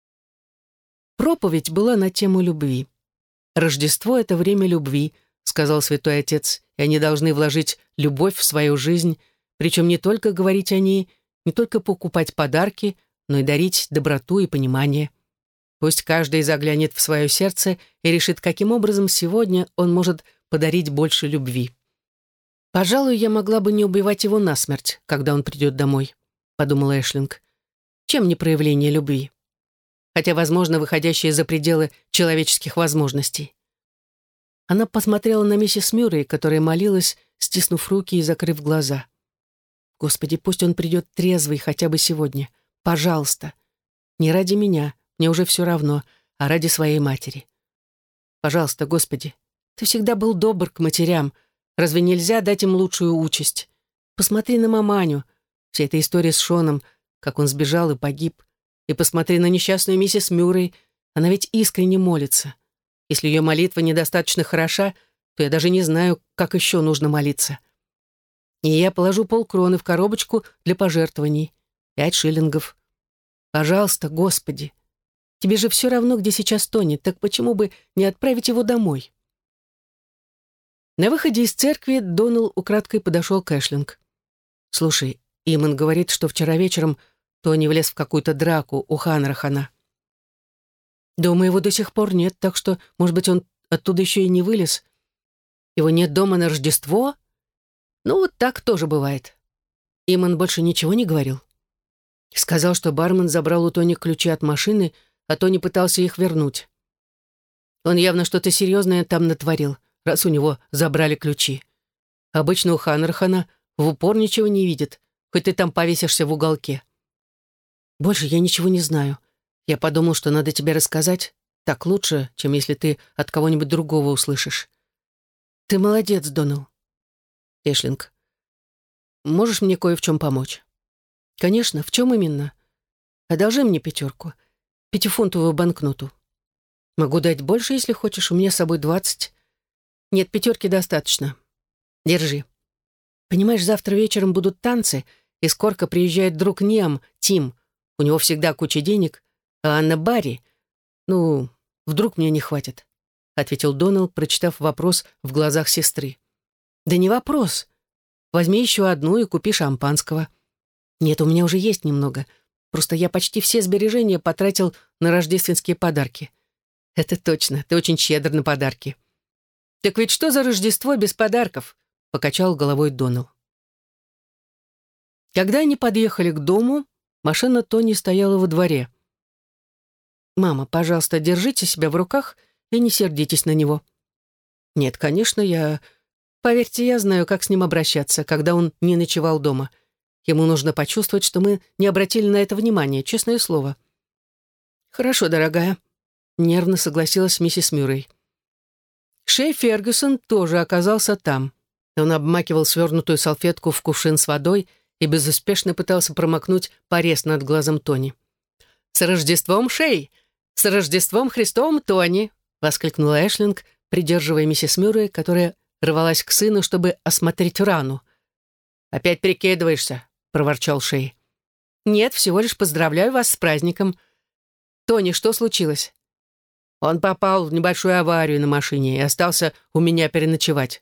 Проповедь была на тему любви. «Рождество — это время любви», сказал святой отец, и они должны вложить любовь в свою жизнь, причем не только говорить о ней, не только покупать подарки, но и дарить доброту и понимание. Пусть каждый заглянет в свое сердце и решит, каким образом сегодня он может подарить больше любви. «Пожалуй, я могла бы не убивать его насмерть, когда он придет домой», подумала Эшлинг. «Чем не проявление любви? Хотя, возможно, выходящее за пределы человеческих возможностей». Она посмотрела на миссис Мюррей, которая молилась, стиснув руки и закрыв глаза. «Господи, пусть он придет трезвый хотя бы сегодня. Пожалуйста. Не ради меня, мне уже все равно, а ради своей матери. Пожалуйста, Господи, ты всегда был добр к матерям. Разве нельзя дать им лучшую участь? Посмотри на маманю. Вся эта история с Шоном, как он сбежал и погиб. И посмотри на несчастную миссис Мюррей. Она ведь искренне молится. Если ее молитва недостаточно хороша, то я даже не знаю, как еще нужно молиться. И я положу полкроны в коробочку для пожертвований. 5 шиллингов. Пожалуйста, Господи. Тебе же все равно, где сейчас Тони, так почему бы не отправить его домой?» На выходе из церкви Донал украдкой подошел к Эшлинг. «Слушай, Иман говорит, что вчера вечером Тони влез в какую-то драку у Ханрахана. Дома его до сих пор нет, так что, может быть, он оттуда еще и не вылез. Его нет дома на Рождество? Ну, вот так тоже бывает. Иман больше ничего не говорил. Сказал, что бармен забрал у Тони ключи от машины, а Тони пытался их вернуть. Он явно что-то серьезное там натворил, раз у него забрали ключи. Обычно у Ханнерхана в упор ничего не видит, хоть ты там повесишься в уголке. Больше я ничего не знаю. Я подумал, что надо тебе рассказать. Так лучше, чем если ты от кого-нибудь другого услышишь. Ты молодец, Донал. Эшлинг, можешь мне кое в чем помочь? Конечно, в чем именно? Одолжи мне 5, 5-фунтовую банкноту. Могу дать больше, если хочешь, у меня с собой 20. Нет, 5 достаточно. Держи. Понимаешь, завтра вечером будут танцы, из Корка приезжает друг Ниам, Тим. У него всегда куча денег, а Анна Барри... Ну, вдруг мне не хватит, ответил Донал, прочитав вопрос в глазах сестры. Да не вопрос. Возьми еще одну и купи шампанского. Нет, у меня уже есть немного. Просто я почти все сбережения потратил на рождественские подарки. Это точно, ты очень щедр на подарки. Так ведь что за Рождество без подарков? Покачал головой Донал. Когда они подъехали к дому, машина Тони стояла во дворе. «Мама, пожалуйста, держите себя в руках и не сердитесь на него». «Нет, конечно, Поверьте, я знаю, как с ним обращаться, когда он не ночевал дома. Ему нужно почувствовать, что мы не обратили на это внимания, честное слово». «Хорошо, дорогая», — нервно согласилась миссис Мюррей. Шей Фергюсон тоже оказался там. Он обмакивал свернутую салфетку в кувшин с водой и безуспешно пытался промокнуть порез над глазом Тони. «С Рождеством, Шей! С Рождеством Христовым, Тони!» — воскликнула Эшлинг, придерживая миссис Мюррей, которая рвалась к сыну, чтобы осмотреть рану. «Опять прикидываешься?» — проворчал Шей. «Нет, всего лишь поздравляю вас с праздником. Тони, что случилось?» «Он попал в небольшую аварию на машине и остался у меня переночевать».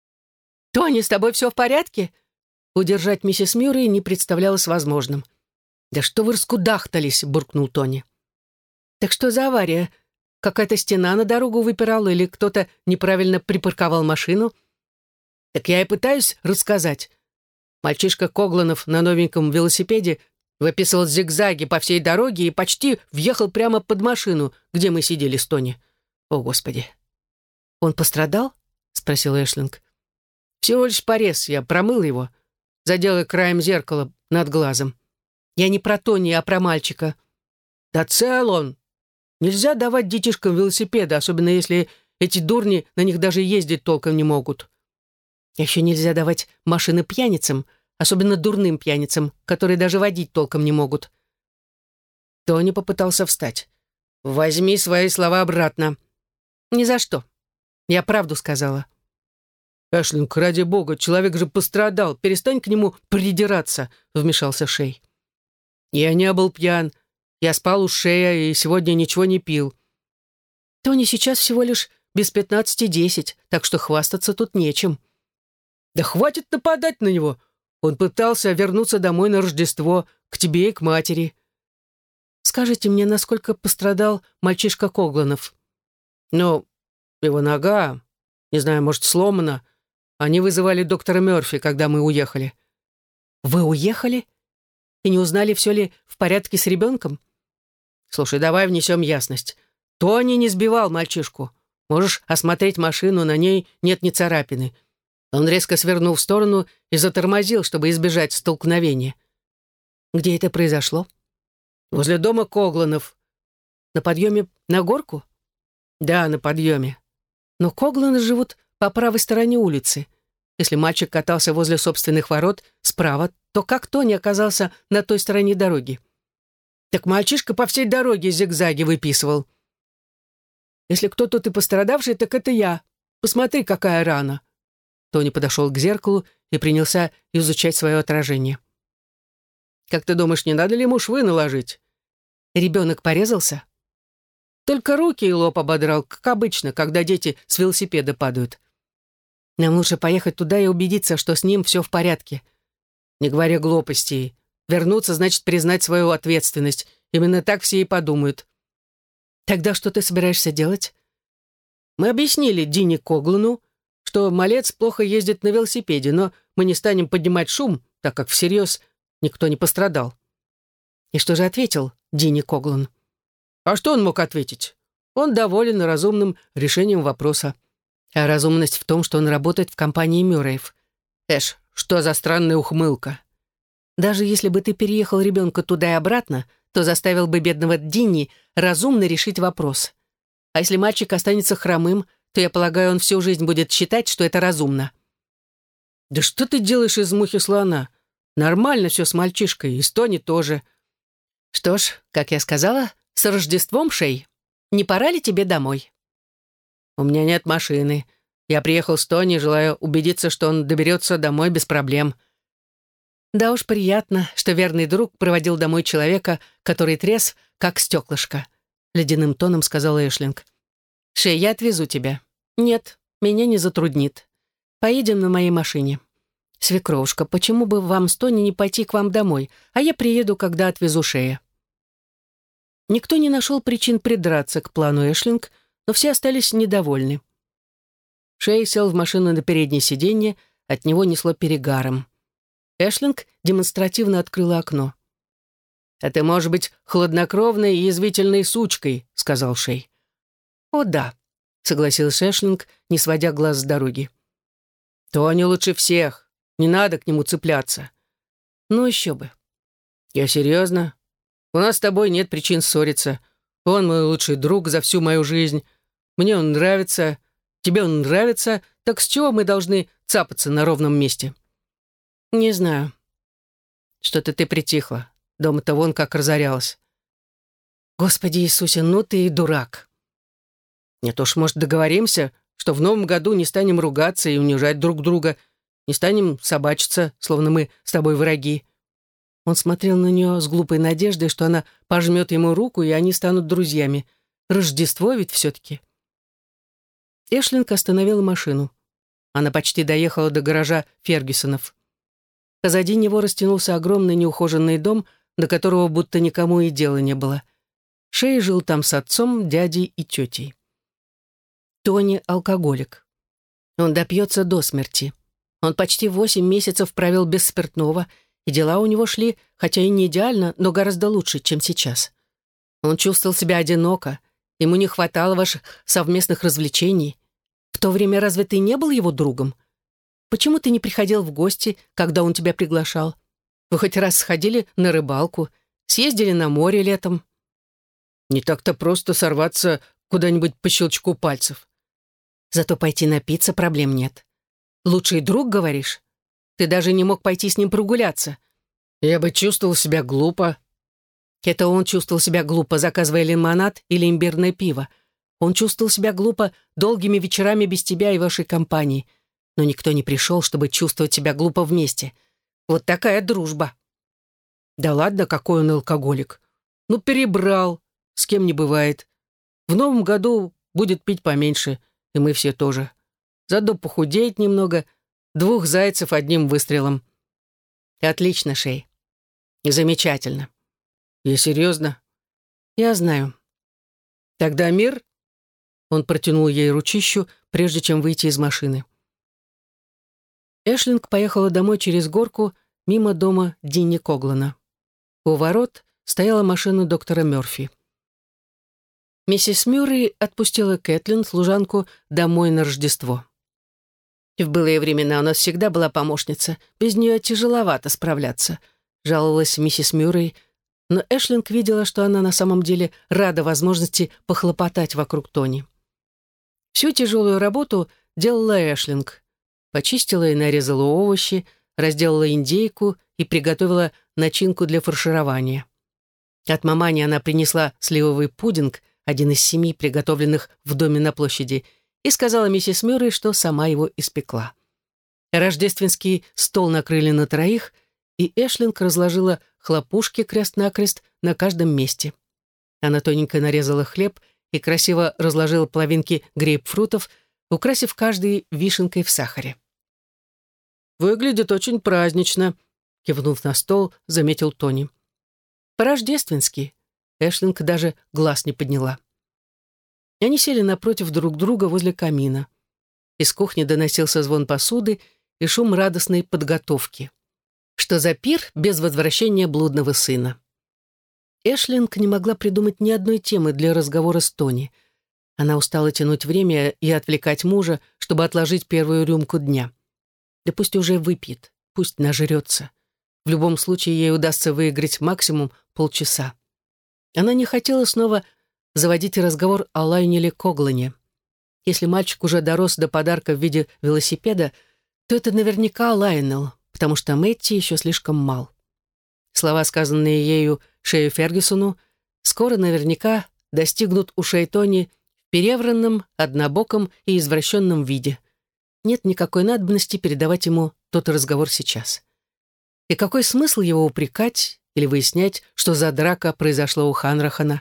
«Тони, с тобой все в порядке?» Удержать миссис Мюррей не представлялось возможным. «Да что вы раскудахтались?» — буркнул Тони. «Так что за авария? Какая-то стена на дорогу выпирала или кто-то неправильно припарковал машину?» «Так я и пытаюсь рассказать. Мальчишка Когланов на новеньком велосипеде выписывал зигзаги по всей дороге и почти въехал прямо под машину, где мы сидели с Тони. О, Господи!» «Он пострадал?» — спросил Эшлинг. «Всего лишь порез, я промыл его, задел краем зеркала над глазом. Я не про Тони, а про мальчика». «Да цел он! Нельзя давать детишкам велосипеды, особенно если эти дурни на них даже ездить толком не могут. Еще нельзя давать машины пьяницам, особенно дурным пьяницам, которые даже водить толком не могут». Тони попытался встать. «Возьми свои слова обратно». «Ни за что. Я правду сказала». «Эшлинг, ради бога, человек же пострадал. Перестань к нему придираться», — вмешался Шей. «Я не был пьян. Я спал у Шея и сегодня ничего не пил». «Тони сейчас всего лишь без 15:10, так что хвастаться тут нечем». «Да хватит нападать на него. Он пытался вернуться домой на Рождество, к тебе и к матери». «Скажите мне, насколько пострадал мальчишка Когланов?» «Ну, его нога, не знаю, может, сломана. Они вызывали доктора Мёрфи, когда мы уехали». «Вы уехали? И не узнали, все ли в порядке с ребенком?» «Слушай, давай внесем ясность. Тони не сбивал мальчишку. Можешь осмотреть машину, на ней нет ни царапины. Он резко свернул в сторону и затормозил, чтобы избежать столкновения». «Где это произошло?» «Возле дома Когланов». «На подъеме на горку?» «Да, на подъеме». «Но Когланы живут по правой стороне улицы. Если мальчик катался возле собственных ворот справа, то как Тони оказался на той стороне дороги?» «Так мальчишка по всей дороге зигзаги выписывал». «Если кто тут и пострадавший, так это я. Посмотри, какая рана». Тони подошел к зеркалу и принялся изучать свое отражение. «Как ты думаешь, не надо ли ему швы наложить?» «Ребенок порезался?» «Только руки и лоб ободрал, как обычно, когда дети с велосипеда падают. Нам лучше поехать туда и убедиться, что с ним все в порядке. Не говоря глупостей. Вернуться значит признать свою ответственность. Именно так все и подумают». «Тогда что ты собираешься делать?» «Мы объяснили Дине Коглану, что малец плохо ездит на велосипеде, но мы не станем поднимать шум, так как всерьез никто не пострадал». «И что же ответил Дине Коглан?» «А что он мог ответить? Он доволен разумным решением вопроса. А разумность в том, что он работает в компании Мюрреев. Эш, что за странная ухмылка? Даже если бы ты переехал ребенка туда и обратно, то заставил бы бедного Динни разумно решить вопрос. А если мальчик останется хромым, то, я полагаю, он всю жизнь будет считать, что это разумно. Да что ты делаешь из мухи слона? Нормально все с мальчишкой, и с Тони тоже. Что ж, как я сказала, с Рождеством, Шей. Не пора ли тебе домой? У меня нет машины. Я приехал с Тони, желая убедиться, что он доберется домой без проблем. Да уж приятно, что верный друг проводил домой человека, который трезв, как стеклышко, ледяным тоном сказал Эшлинг. Шей, я отвезу тебя. Нет, меня не затруднит. Поедем на моей машине. Свекровушка, почему бы вам с Тони не пойти к вам домой, а я приеду, когда отвезу Шея? Никто не нашел причин придраться к плану Эшлинг, но все остались недовольны. Шей сел в машину на переднее сиденье, от него несло перегаром. Эшлинг демонстративно открыла окно. «А ты можешь быть хладнокровной и язвительной сучкой», — сказал Шей. «О да», — согласился Эшлинг, не сводя глаз с дороги. «Тони лучше всех. Не надо к нему цепляться». «Ну еще бы». «Я серьезно? У нас с тобой нет причин ссориться. Он мой лучший друг за всю мою жизнь. Мне он нравится, тебе он нравится, так с чего мы должны цапаться на ровном месте?» «Не знаю». «Что-то ты притихла. Дома-то вон как разорялась». «Господи Иисусе, ну ты и дурак». «Нет уж, может, договоримся, что в новом году не станем ругаться и унижать друг друга, не станем собачиться, словно мы с тобой враги». Он смотрел на нее с глупой надеждой, что она пожмет ему руку, и они станут друзьями. Рождество ведь все-таки. Эшлинг остановила машину. Она почти доехала до гаража Фергюсонов. Позади него растянулся огромный неухоженный дом, до которого будто никому и дела не было. Шей жил там с отцом, дядей и тетей. Тони — алкоголик. Он допьется до смерти. Он почти 8 месяцев провел без спиртного, и дела у него шли, хотя и не идеально, но гораздо лучше, чем сейчас. Он чувствовал себя одиноко, ему не хватало ваших совместных развлечений. В то время разве ты не был его другом? Почему ты не приходил в гости, когда он тебя приглашал? Вы хоть раз сходили на рыбалку, съездили на море летом? Не так-то просто сорваться куда-нибудь по щелчку пальцев. Зато пойти напиться проблем нет. Лучший друг, говоришь? Ты даже не мог пойти с ним прогуляться. Я бы чувствовал себя глупо. Это он чувствовал себя глупо, заказывая лимонад или имбирное пиво. Он чувствовал себя глупо долгими вечерами без тебя и вашей компании. Но никто не пришел, чтобы чувствовать себя глупо вместе. Вот такая дружба. Да ладно, какой он алкоголик. Ну, перебрал, с кем не бывает. В новом году будет пить поменьше, и мы все тоже. Заодно похудеет немного, 2 зайцев одним выстрелом. Отлично, Шей. И замечательно. Я серьезно? Я знаю. Тогда мир? Он протянул ей ручищу, прежде чем выйти из машины. Эшлинг поехала домой через горку мимо дома Динни Коглана. У ворот стояла машина доктора Мёрфи. Миссис Мюррей отпустила Кэтлин, служанку, домой на Рождество. В былые времена у нас всегда была помощница, без нее тяжеловато справляться, жаловалась миссис Мюррей, но Эшлинг видела, что она на самом деле рада возможности похлопотать вокруг Тони. Всю тяжелую работу делала Эшлинг. Почистила и нарезала овощи, разделала индейку и приготовила начинку для фарширования. От мамани она принесла сливовый пудинг, один из 7 приготовленных в доме на площади, и сказала миссис Мюррей, что сама его испекла. Рождественский стол накрыли на 3, и Эшлинг разложила хлопушки крест-накрест на каждом месте. Она тоненько нарезала хлеб и красиво разложила половинки грейпфрутов, украсив каждый вишенкой в сахаре. «Выглядит очень празднично», — кивнув на стол, заметил Тони. «По-рождественски». Эшлинг даже глаз не подняла. И они сели напротив друг друга возле камина. Из кухни доносился звон посуды и шум радостной подготовки. Что за пир без возвращения блудного сына? Эшлинг не могла придумать ни одной темы для разговора с Тони. Она устала тянуть время и отвлекать мужа, чтобы отложить первую рюмку дня. Да пусть уже выпьет, пусть нажрется. В любом случае ей удастся выиграть максимум полчаса. Она не хотела снова заводить разговор о Лайнеле Коглане. Если мальчик уже дорос до подарка в виде велосипеда, то это наверняка Лайнел, потому что Мэтти еще слишком мал. Слова, сказанные ею Шею Фергюсону, скоро наверняка достигнут ушей Тони в перевранном, однобоком и извращенном виде. Нет никакой надобности передавать ему тот разговор сейчас. И какой смысл его упрекать или выяснять, что за драка произошла у Ханрахана?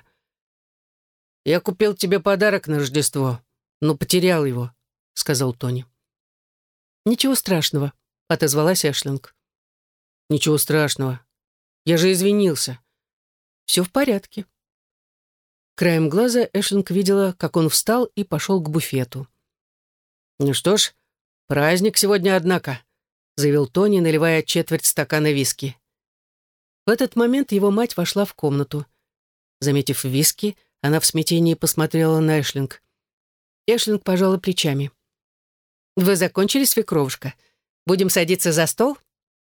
«Я купил тебе подарок на Рождество, но потерял его», — сказал Тони. «Ничего страшного», — отозвалась Эшлинг. «Ничего страшного. Я же извинился». «Все в порядке». Краем глаза Эшлинг видела, как он встал и пошел к буфету. «Ну что ж, праздник сегодня, однако», — заявил Тони, наливая четверть стакана виски. В этот момент его мать вошла в комнату. Заметив виски, она в смятении посмотрела на Эшлинг. Эшлинг пожала плечами. «Вы закончили, свекровушка? Будем садиться за стол?»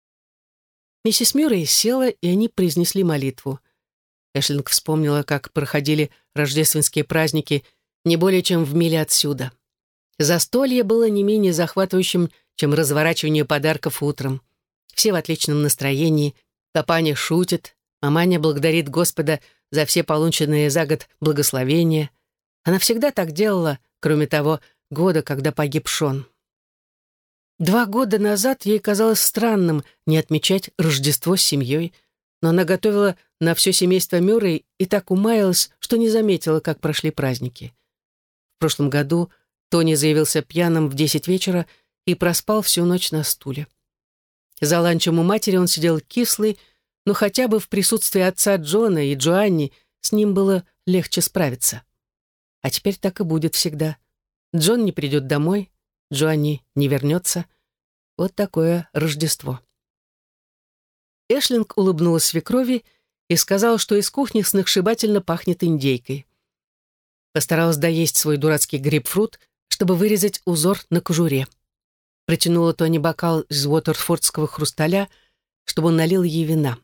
Миссис Мюррей села, и они произнесли молитву. Эшлинг вспомнила, как проходили рождественские праздники не более чем в миле отсюда. Застолье было не менее захватывающим, чем разворачивание подарков утром. Все в отличном настроении, папаня шутит, маманя благодарит Господа за все полученные за год благословения. Она всегда так делала, кроме того года, когда погиб Шон. 2 года назад ей казалось странным не отмечать Рождество с семьей, но она готовила на все семейство Мюррей и так умаялась, что не заметила, как прошли праздники. В прошлом году Тони заявился пьяным в 10 вечера и проспал всю ночь на стуле. За ланчем у матери он сидел кислый, но хотя бы в присутствии отца Джона и Джоанни с ним было легче справиться. А теперь так и будет всегда. Джон не придет домой, Джоанни не вернется. Вот такое Рождество. Эшлинг улыбнулась свекрови и сказала, что из кухни сногсшибательно пахнет индейкой. Постаралась доесть свой дурацкий грейпфрут, чтобы вырезать узор на кожуре. Протянула Тони бокал из уотерфордского хрусталя, чтобы он налил ей вина.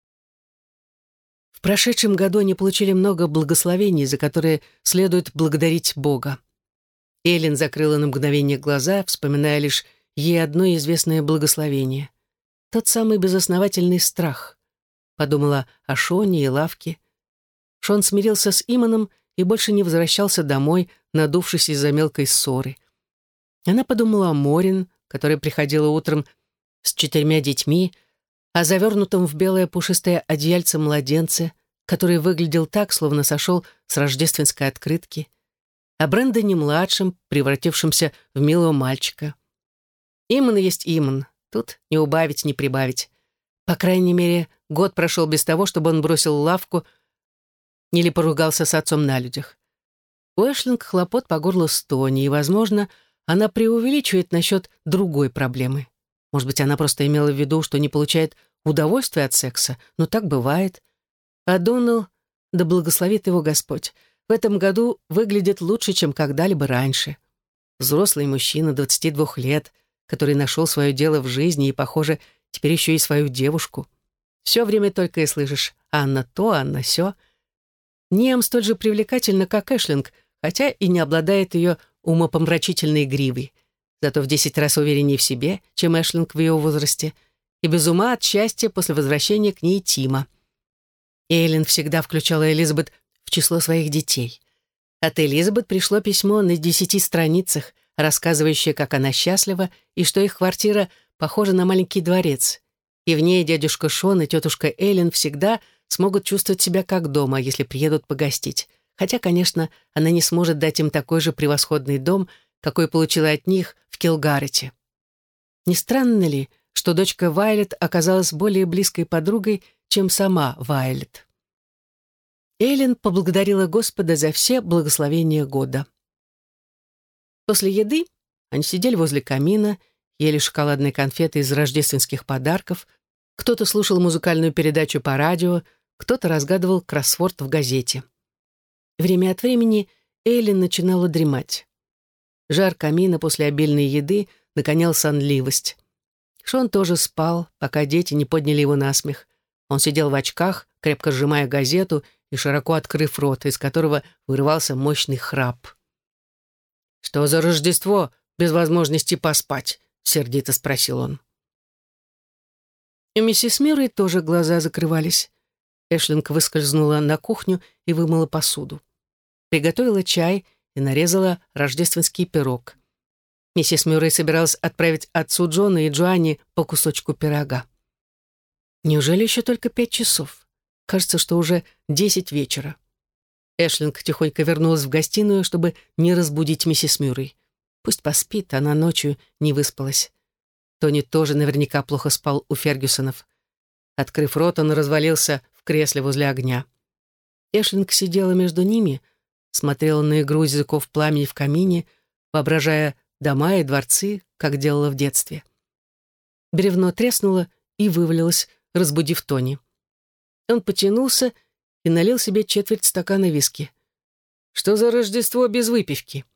В прошедшем году они получили много благословений, за которые следует благодарить Бога. Эллен закрыла на мгновение глаза, вспоминая лишь ей одно известное благословение. Тот самый безосновательный страх. Подумала о Шоне и Лавке. Шон смирился с Иманом и больше не возвращался домой, надувшись из-за мелкой ссоры. Она подумала о Морин, которая приходила утром с 4 детьми, о завернутом в белое пушистое одеяльце младенце, который выглядел так, словно сошел с рождественской открытки, о Брэндоне-младшем, превратившемся в милого мальчика. Иман есть Иман, тут не убавить, не прибавить. По крайней мере, год прошел без того, чтобы он бросил лавку или поругался с отцом на людях. У Эшлинг хлопот по горло с Тони, и, возможно, она преувеличивает насчет другой проблемы. Может быть, она просто имела в виду, что не получает удовольствия от секса, но так бывает. А Донал, да благословит его Господь, в этом году выглядит лучше, чем когда-либо раньше. Взрослый мужчина 22 лет, который нашел свое дело в жизни и, похоже, теперь еще и свою девушку. Все время только и слышишь «Анна то, Анна сё». Ниам столь же привлекательна, как Эшлинг, хотя и не обладает ее умопомрачительной гривой, зато в 10 раз увереннее в себе, чем Эшлинг в ее возрасте, и без ума от счастья после возвращения к ней Тима. Эйлин всегда включала Элизабет в число своих детей. От Элизабет пришло письмо на 10 страницах, рассказывающее, как она счастлива и что их квартира похожа на маленький дворец, и в ней дядюшка Шон и тетушка Эйлин всегда смогут чувствовать себя как дома, если приедут погостить. Хотя, конечно, она не сможет дать им такой же превосходный дом, какой получила от них в Килгарете. Не странно ли, что дочка Вайлет оказалась более близкой подругой, чем сама Вайлет? Эйлин поблагодарила Господа за все благословения года. После еды они сидели возле камина, ели шоколадные конфеты из рождественских подарков, кто-то слушал музыкальную передачу по радио, кто-то разгадывал кроссворд в газете. Время от времени Эйлин начинала дремать. Жар камина после обильной еды нагонял сонливость. Шон тоже спал, пока дети не подняли его на смех. Он сидел в очках, крепко сжимая газету и широко открыв рот, из которого вырывался мощный храп. «Что за Рождество без возможности поспать?» — сердито спросил он. У миссис Мюррей тоже глаза закрывались. Эшлинг выскользнула на кухню и вымыла посуду. Приготовила чай и нарезала рождественский пирог. Миссис Мюррей собиралась отправить отцу Джона и Джоанне по кусочку пирога. Неужели еще только 5 часов? Кажется, что уже 10 вечера. Эшлинг тихонько вернулась в гостиную, чтобы не разбудить миссис Мюррей. Пусть поспит, она ночью не выспалась. Тони тоже наверняка плохо спал у Фергюсонов. Открыв рот, он развалился в кресле возле огня. Эшлинг сидела между ними, смотрела на игру языков пламени в камине, воображая дома и дворцы, как делала в детстве. Бревно треснуло и вывалилось, разбудив Тони. Он потянулся и налил себе четверть стакана виски. «Что за Рождество без выпивки?»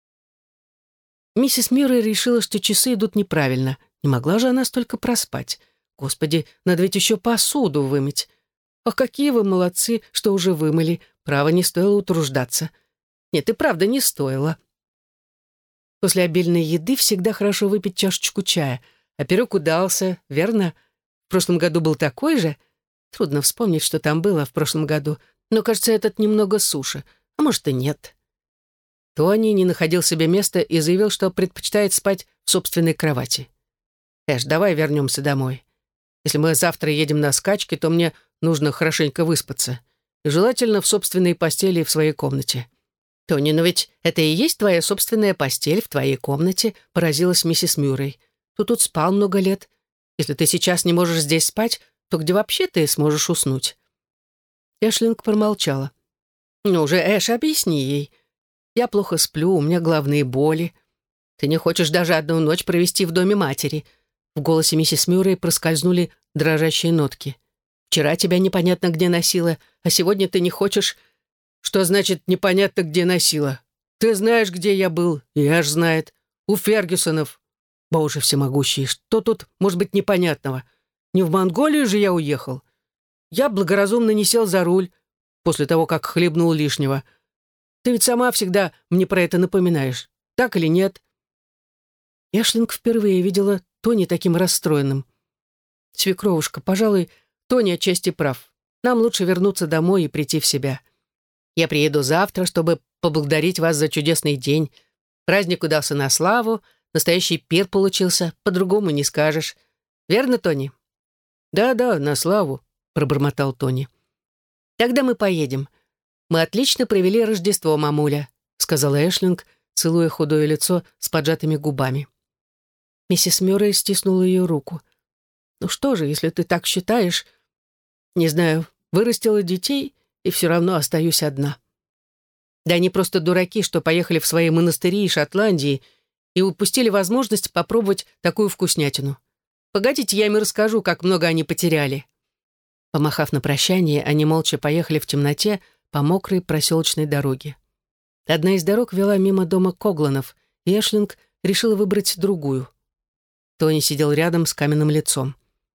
Миссис Мюррей решила, что часы идут неправильно. Не могла же она столько проспать. Господи, надо ведь еще посуду вымыть. Ах, какие вы молодцы, что уже вымыли. Право, не стоило утруждаться. Нет, и правда не стоило. После обильной еды всегда хорошо выпить чашечку чая. А пирог удался, верно? В прошлом году был такой же. Трудно вспомнить, что там было в прошлом году. Но, кажется, этот немного суше. А может, и нет. Тони не находил себе места и заявил, что предпочитает спать в собственной кровати. «Эш, давай вернемся домой. Если мы завтра едем на скачки, то мне нужно хорошенько выспаться. И желательно в собственной постели в своей комнате». «Тони, но ведь это и есть твоя собственная постель в твоей комнате», поразилась миссис Мюррей. «Ты тут спал много лет. Если ты сейчас не можешь здесь спать, то где вообще ты сможешь уснуть?» Эшлинг промолчала. «Ну же, Эш, объясни ей. Я плохо сплю, у меня головные боли. Ты не хочешь даже одну ночь провести в доме матери». В голосе миссис Мюррей проскользнули дрожащие нотки. «Вчера тебя непонятно где носило, а сегодня ты не хочешь...» «Что значит непонятно где носило? Ты знаешь, где я был, и Эш знает. У Фергюсонов. Боже всемогущий, что тут может быть непонятного? Не в Монголию же я уехал. Я благоразумно не сел за руль после того, как хлебнул лишнего. Ты ведь сама всегда мне про это напоминаешь. Так или нет?» Эшлинг впервые видела Тони таким расстроенным. «Свекровушка, пожалуй, Тони отчасти прав. Нам лучше вернуться домой и прийти в себя. Я приеду завтра, чтобы поблагодарить вас за чудесный день. Праздник удался на славу, настоящий пир получился, по-другому не скажешь. Верно, Тони?» «Да-да, на славу», — пробормотал Тони. «Тогда мы поедем. Мы отлично провели Рождество, мамуля», — сказала Эшлинг, целуя худое лицо с поджатыми губами. Миссис Мюррей стиснула ее руку. «Ну что же, если ты так считаешь? Не знаю, вырастила детей, и все равно остаюсь одна. Да они просто дураки, что поехали в свои монастыри и Шотландии и упустили возможность попробовать такую вкуснятину. Погодите, я им расскажу, как много они потеряли». Помахав на прощание, они молча поехали в темноте по мокрой проселочной дороге. Одна из дорог вела мимо дома Когланов, и Эшлинг решила выбрать другую. Тони сидел рядом с каменным лицом.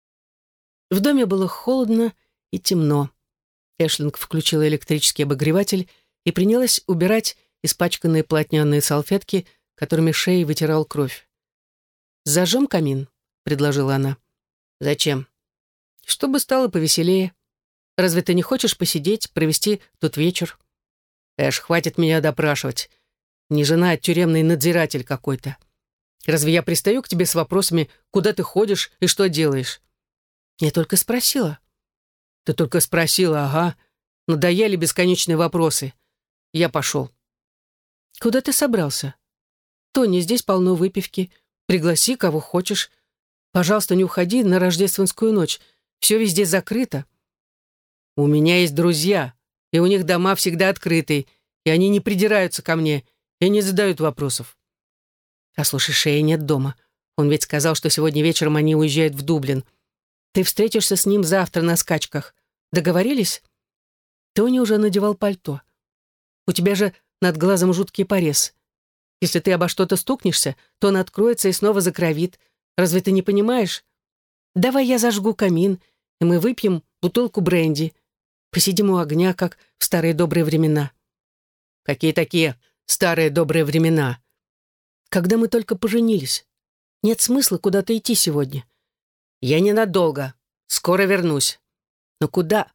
В доме было холодно и темно. Эшлинг включила электрический обогреватель и принялась убирать испачканные полотняные салфетки, которыми Шей вытирал кровь. «Зажжем камин», — предложила она. «Зачем?» «Чтобы стало повеселее. Разве ты не хочешь посидеть, провести тут вечер?» «Эш, хватит меня допрашивать. Не жена, а тюремный надзиратель какой-то. Разве я пристаю к тебе с вопросами, куда ты ходишь и что делаешь?» «Я только спросила». «Ты только спросила, ага. Надоели бесконечные вопросы. Я пошел». «Куда ты собрался? Тони, здесь полно выпивки. Пригласи, кого хочешь. Пожалуйста, не уходи на рождественскую ночь. Все везде закрыто». «У меня есть друзья, и у них дома всегда открыты, и они не придираются ко мне и не задают вопросов». «А слушай, Шея нет дома. Он ведь сказал, что сегодня вечером они уезжают в Дублин. Ты встретишься с ним завтра на скачках. Договорились?» Тони уже надевал пальто. «У тебя же над глазом жуткий порез. Если ты обо что-то стукнешься, то он откроется и снова закровит. Разве ты не понимаешь? Давай я зажгу камин, и мы выпьем бутылку бренди. Посидим у огня, как в старые добрые времена». «Какие такие старые добрые времена?» «Когда мы только поженились. Нет смысла куда-то идти сегодня». «Я ненадолго. Скоро вернусь». «Но куда?»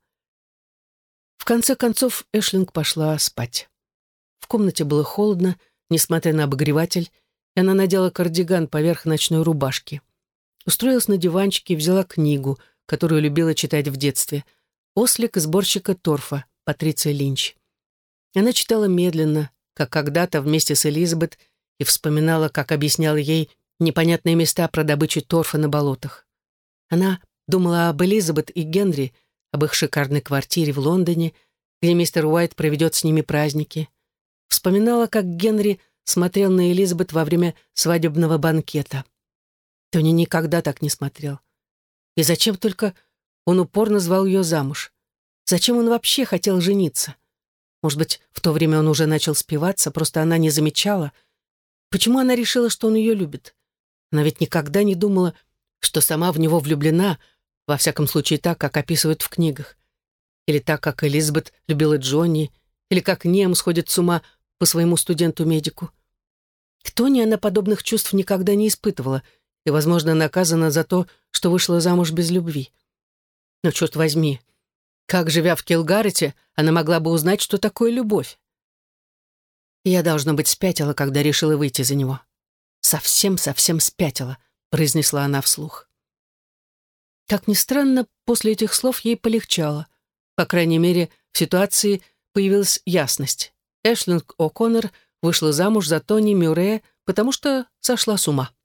В конце концов Эшлинг пошла спать. В комнате было холодно, несмотря на обогреватель, и она надела кардиган поверх ночной рубашки. Устроилась на диванчике и взяла книгу, которую любила читать в детстве, «Ослик сборщика торфа» Патриция Линч. Она читала медленно, как когда-то вместе с Элизабет, и вспоминала, как объясняла ей непонятные места про добычу торфа на болотах. Она думала об Элизабет и Генри, об их шикарной квартире в Лондоне, где мистер Уайт проведет с ними праздники. Вспоминала, как Генри смотрел на Элизабет во время свадебного банкета. Тони никогда так не смотрел. И зачем только он упорно звал ее замуж? Зачем он вообще хотел жениться? Может быть, в то время он уже начал спиваться, просто она не замечала. Почему она решила, что он ее любит? Она ведь никогда не думала, что сама в него влюблена, во всяком случае так, как описывают в книгах. Или так, как Элизабет любила Джонни, или как Нем сходит с ума по своему студенту-медику. К Тони она подобных чувств никогда не испытывала и, возможно, наказана за то, что вышла замуж без любви. Но, черт возьми, как, живя в Килгарете, она могла бы узнать, что такое любовь? Я, должно быть, спятила, когда решила выйти за него. Совсем-совсем спятила, произнесла она вслух. Как ни странно, после этих слов ей полегчало. По крайней мере, в ситуации появилась ясность. Эшлинг О'Коннор вышла замуж за Тони Мюррея, потому что сошла с ума.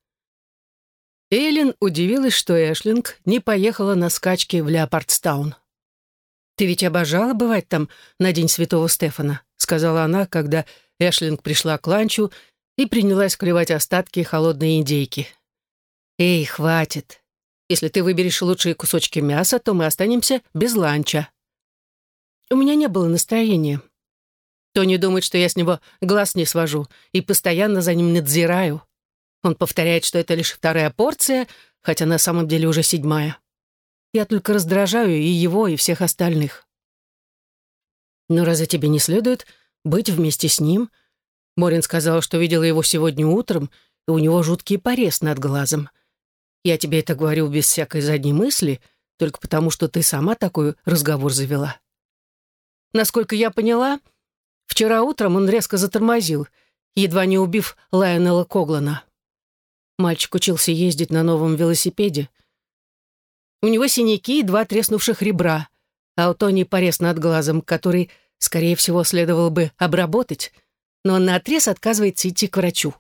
Эйлин удивилась, что Эшлинг не поехала на скачки в Леопардстаун. «Ты ведь обожала бывать там на День Святого Стефана», сказала она, когда Эшлинг пришла к ланчу и принялась клевать остатки холодной индейки. «Эй, хватит. Если ты выберешь лучшие кусочки мяса, то мы останемся без ланча». У меня не было настроения. Тони думает, что я с него глаз не свожу и постоянно за ним надзираю. Он повторяет, что это лишь вторая порция, хотя на самом деле уже 7. Я только раздражаю и его, и всех остальных. Но разве тебе не следует быть вместе с ним? Морин сказала, что видела его сегодня утром, и у него жуткий порез над глазом. Я тебе это говорю без всякой задней мысли, только потому, что ты сама такой разговор завела. Насколько я поняла, вчера утром он резко затормозил, едва не убив Лайонела Коглана. Мальчик учился ездить на новом велосипеде. У него синяки и 2 треснувших ребра, а у Тони порез над глазом, который, скорее всего, следовало бы обработать, но он наотрез отказывается идти к врачу.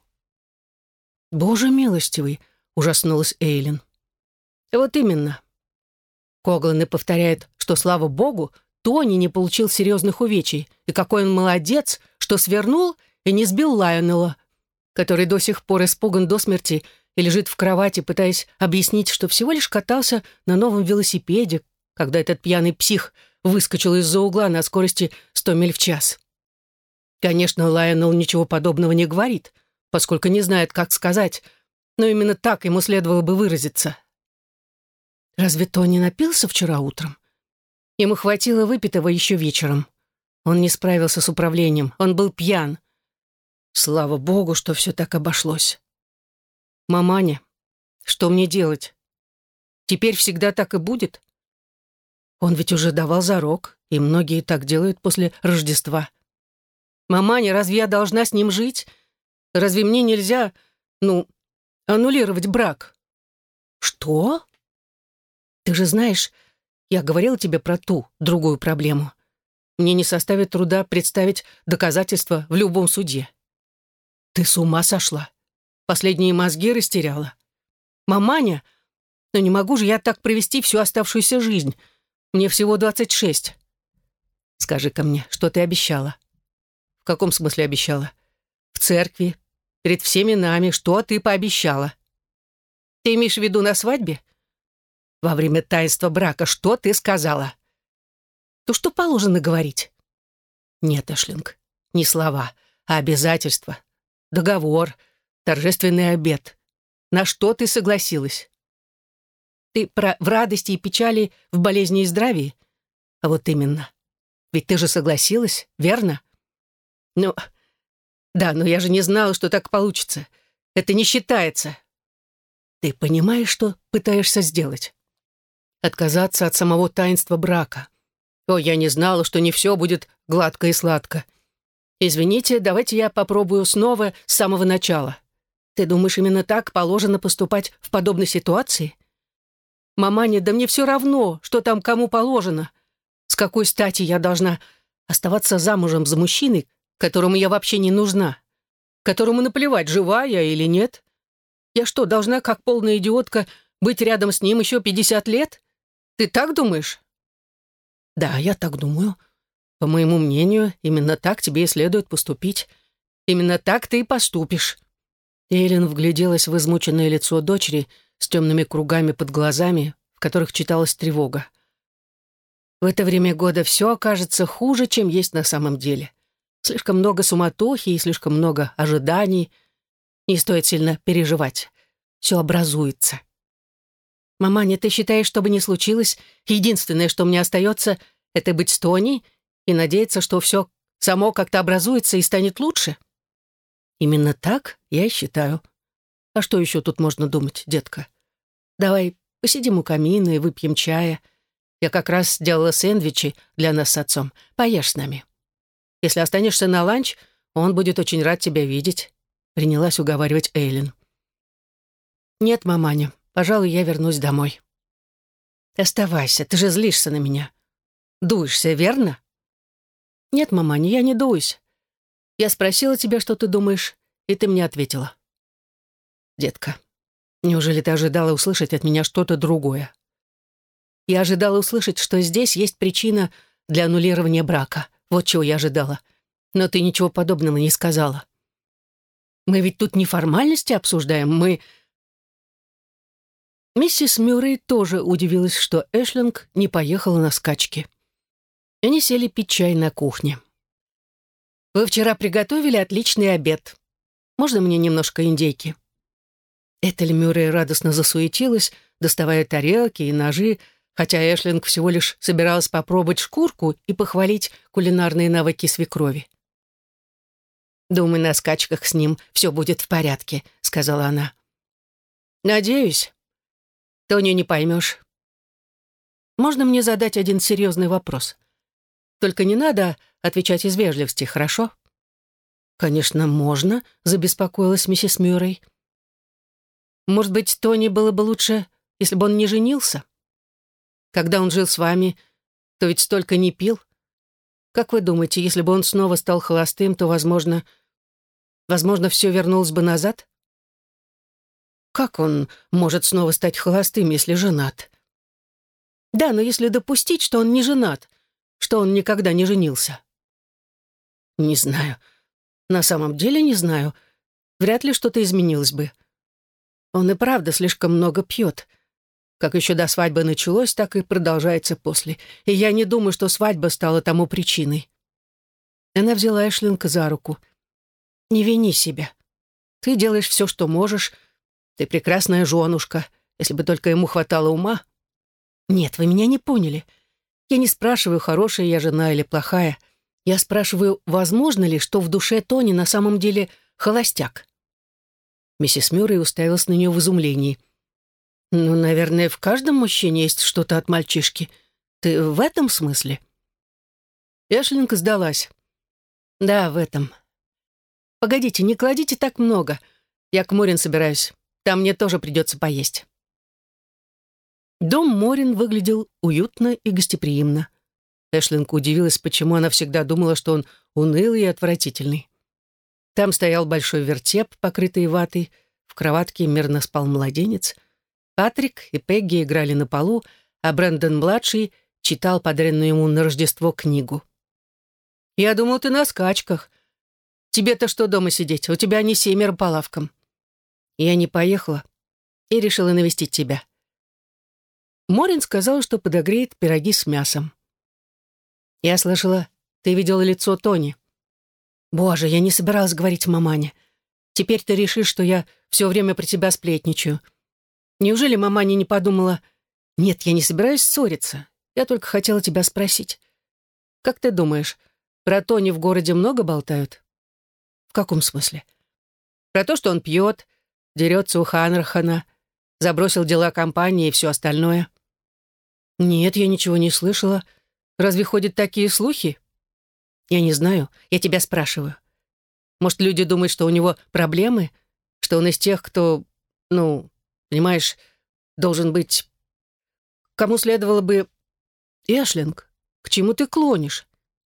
«Боже милостивый!» — ужаснулась Эйлин. «Вот именно. Когланы повторяют, что, слава богу, Тони не получил серьезных увечий, и какой он молодец, что свернул и не сбил Лайонела, который до сих пор испуган до смерти и лежит в кровати, пытаясь объяснить, что всего лишь катался на новом велосипеде, когда этот пьяный псих выскочил из-за угла на скорости 100 миль в час. Конечно, Лайонел ничего подобного не говорит, поскольку не знает, как сказать, но именно так ему следовало бы выразиться. Разве Тони напился вчера утром? Ему хватило выпитого еще вечером. Он не справился с управлением, он был пьян. Слава богу, что все так обошлось. Маманя, что мне делать? Теперь всегда так и будет? Он ведь уже давал зарок, и многие так делают после Рождества. Маманя, разве я должна с ним жить? Разве мне нельзя, аннулировать брак? Что? Ты же знаешь, я говорила тебе про другую проблему. Мне не составит труда представить доказательства в любом суде. Ты с ума сошла? Последние мозги растеряла. Маманя, но не могу же я так провести всю оставшуюся жизнь. Мне всего 26. Скажи-ка мне, что ты обещала? В каком смысле обещала? В церкви, перед всеми нами, что ты пообещала? Ты имеешь в виду на свадьбе? Во время таинства брака, что ты сказала? То, что положено говорить. Нет, Эшлинг, не слова, А обязательства, договор, торжественный обет. На что ты согласилась? Ты в радости и печали, в болезни и здравии? А вот именно. Ведь ты же согласилась, верно? Ну, да, но я же не знала, что так получится. Это не считается. Ты понимаешь, что пытаешься сделать? Отказаться от самого таинства брака. О, я не знала, что не все будет гладко и сладко. Извините, давайте я попробую снова с самого начала. Ты думаешь, именно так положено поступать в подобной ситуации? Маманя, да мне все равно, что там кому положено. С какой стати я должна оставаться замужем за мужчиной, которому я вообще не нужна? Которому наплевать, жива я или нет? Я что, должна, как полная идиотка, быть рядом с ним еще 50 лет? Ты так думаешь? Да, я так думаю. По моему мнению, именно так тебе и следует поступить. Именно так ты и поступишь. Эйлин вгляделась в измученное лицо дочери с темными кругами под глазами, в которых читалась тревога. В это время года все окажется хуже, чем есть на самом деле. Слишком много суматохи и слишком много ожиданий. Не стоит сильно переживать. Все образуется. «Маманя, ты считаешь, что бы ни случилось, единственное, что мне остается, это быть с Тони и надеяться, что все само как-то образуется и станет лучше?» «Именно так я и считаю. А что еще тут можно думать, детка? Давай посидим у камина и выпьем чая. Я как раз сделала сэндвичи для нас с отцом. Поешь с нами. Если останешься на ланч, он будет очень рад тебя видеть», — принялась уговаривать Эйлин. «Нет, маманя, пожалуй, я вернусь домой». «Оставайся, ты же злишься на меня. Дуешься, верно?» «Нет, маманя, я не дуюсь. Я спросила тебя, что ты думаешь, и ты мне ответила». «Детка, неужели ты ожидала услышать от меня что-то другое?» «Я ожидала услышать, что здесь есть причина для аннулирования брака. Вот чего я ожидала. Но ты ничего подобного не сказала. Мы ведь тут не формальности обсуждаем, мы...» Миссис Мюррей тоже удивилась, что Эшлинг не поехала на скачки. Они сели пить чай на кухне. «Вы вчера приготовили отличный обед. Можно мне немножко индейки?» Этель Мюррей радостно засуетилась, доставая тарелки и ножи, хотя Эшлинг всего лишь собиралась попробовать шкурку и похвалить кулинарные навыки свекрови. «Думаю, на скачках с ним все будет в порядке», — сказала она. «Надеюсь. Тоню не поймешь. Можно мне задать один серьезный вопрос? Только не надо отвечать из вежливости, хорошо?» «Конечно, можно», — забеспокоилась миссис Мюррей. «Может быть, Тони было бы лучше, если бы он не женился? Когда он жил с вами, то ведь столько не пил. Как вы думаете, если бы он снова стал холостым, то, возможно, все вернулось бы назад?» «Как он может снова стать холостым, если женат?» «Да, но если допустить, что он не женат, что он никогда не женился». «Не знаю. На самом деле не знаю. Вряд ли что-то изменилось бы. Он и правда слишком много пьет. Как еще до свадьбы началось, так и продолжается после. И я не думаю, что свадьба стала тому причиной». Она взяла Эшлинга за руку. «Не вини себя. Ты делаешь все, что можешь. Ты прекрасная женушка, если бы только ему хватало ума». «Нет, вы меня не поняли. Я не спрашиваю, хорошая я жена или плохая. Я спрашиваю, возможно ли, что в душе Тони на самом деле холостяк?» Миссис Мюррей уставилась на нее в изумлении. «Ну, наверное, в каждом мужчине есть что-то от мальчишки. Ты в этом смысле?» Эшлинг сдалась. «Да, в этом. Погодите, не кладите так много. Я к Морин собираюсь. Там мне тоже придется поесть». Дом Морин выглядел уютно и гостеприимно. Эшлинг удивилась, почему она всегда думала, что он унылый и отвратительный. Там стоял большой вертеп, покрытый ватой, в кроватке мирно спал младенец. Патрик и Пегги играли на полу, а Брэндон-младший читал подаренную ему на Рождество книгу. «Я думал, ты на скачках. Тебе-то что дома сидеть? У тебя не 7 по лавкам». «Я не поехала и решила навестить тебя». Морин сказала, что подогреет пироги с мясом. «Я слышала, ты видела лицо Тони». Боже, я не собиралась говорить мамане. Теперь ты решишь, что я все время про тебя сплетничаю. Неужели маманя не подумала... Нет, я не собираюсь ссориться. Я только хотела тебя спросить. Как ты думаешь, про Тони в городе много болтают? В каком смысле? Про то, что он пьет, дерется у Ханрахана, забросил дела компании и все остальное. Нет, я ничего не слышала. Разве ходят такие слухи? Я не знаю, я тебя спрашиваю. Может, люди думают, что у него проблемы? Что он из тех, кто, понимаешь, должен быть... Кому следовало бы... Эшлинг, к чему ты клонишь?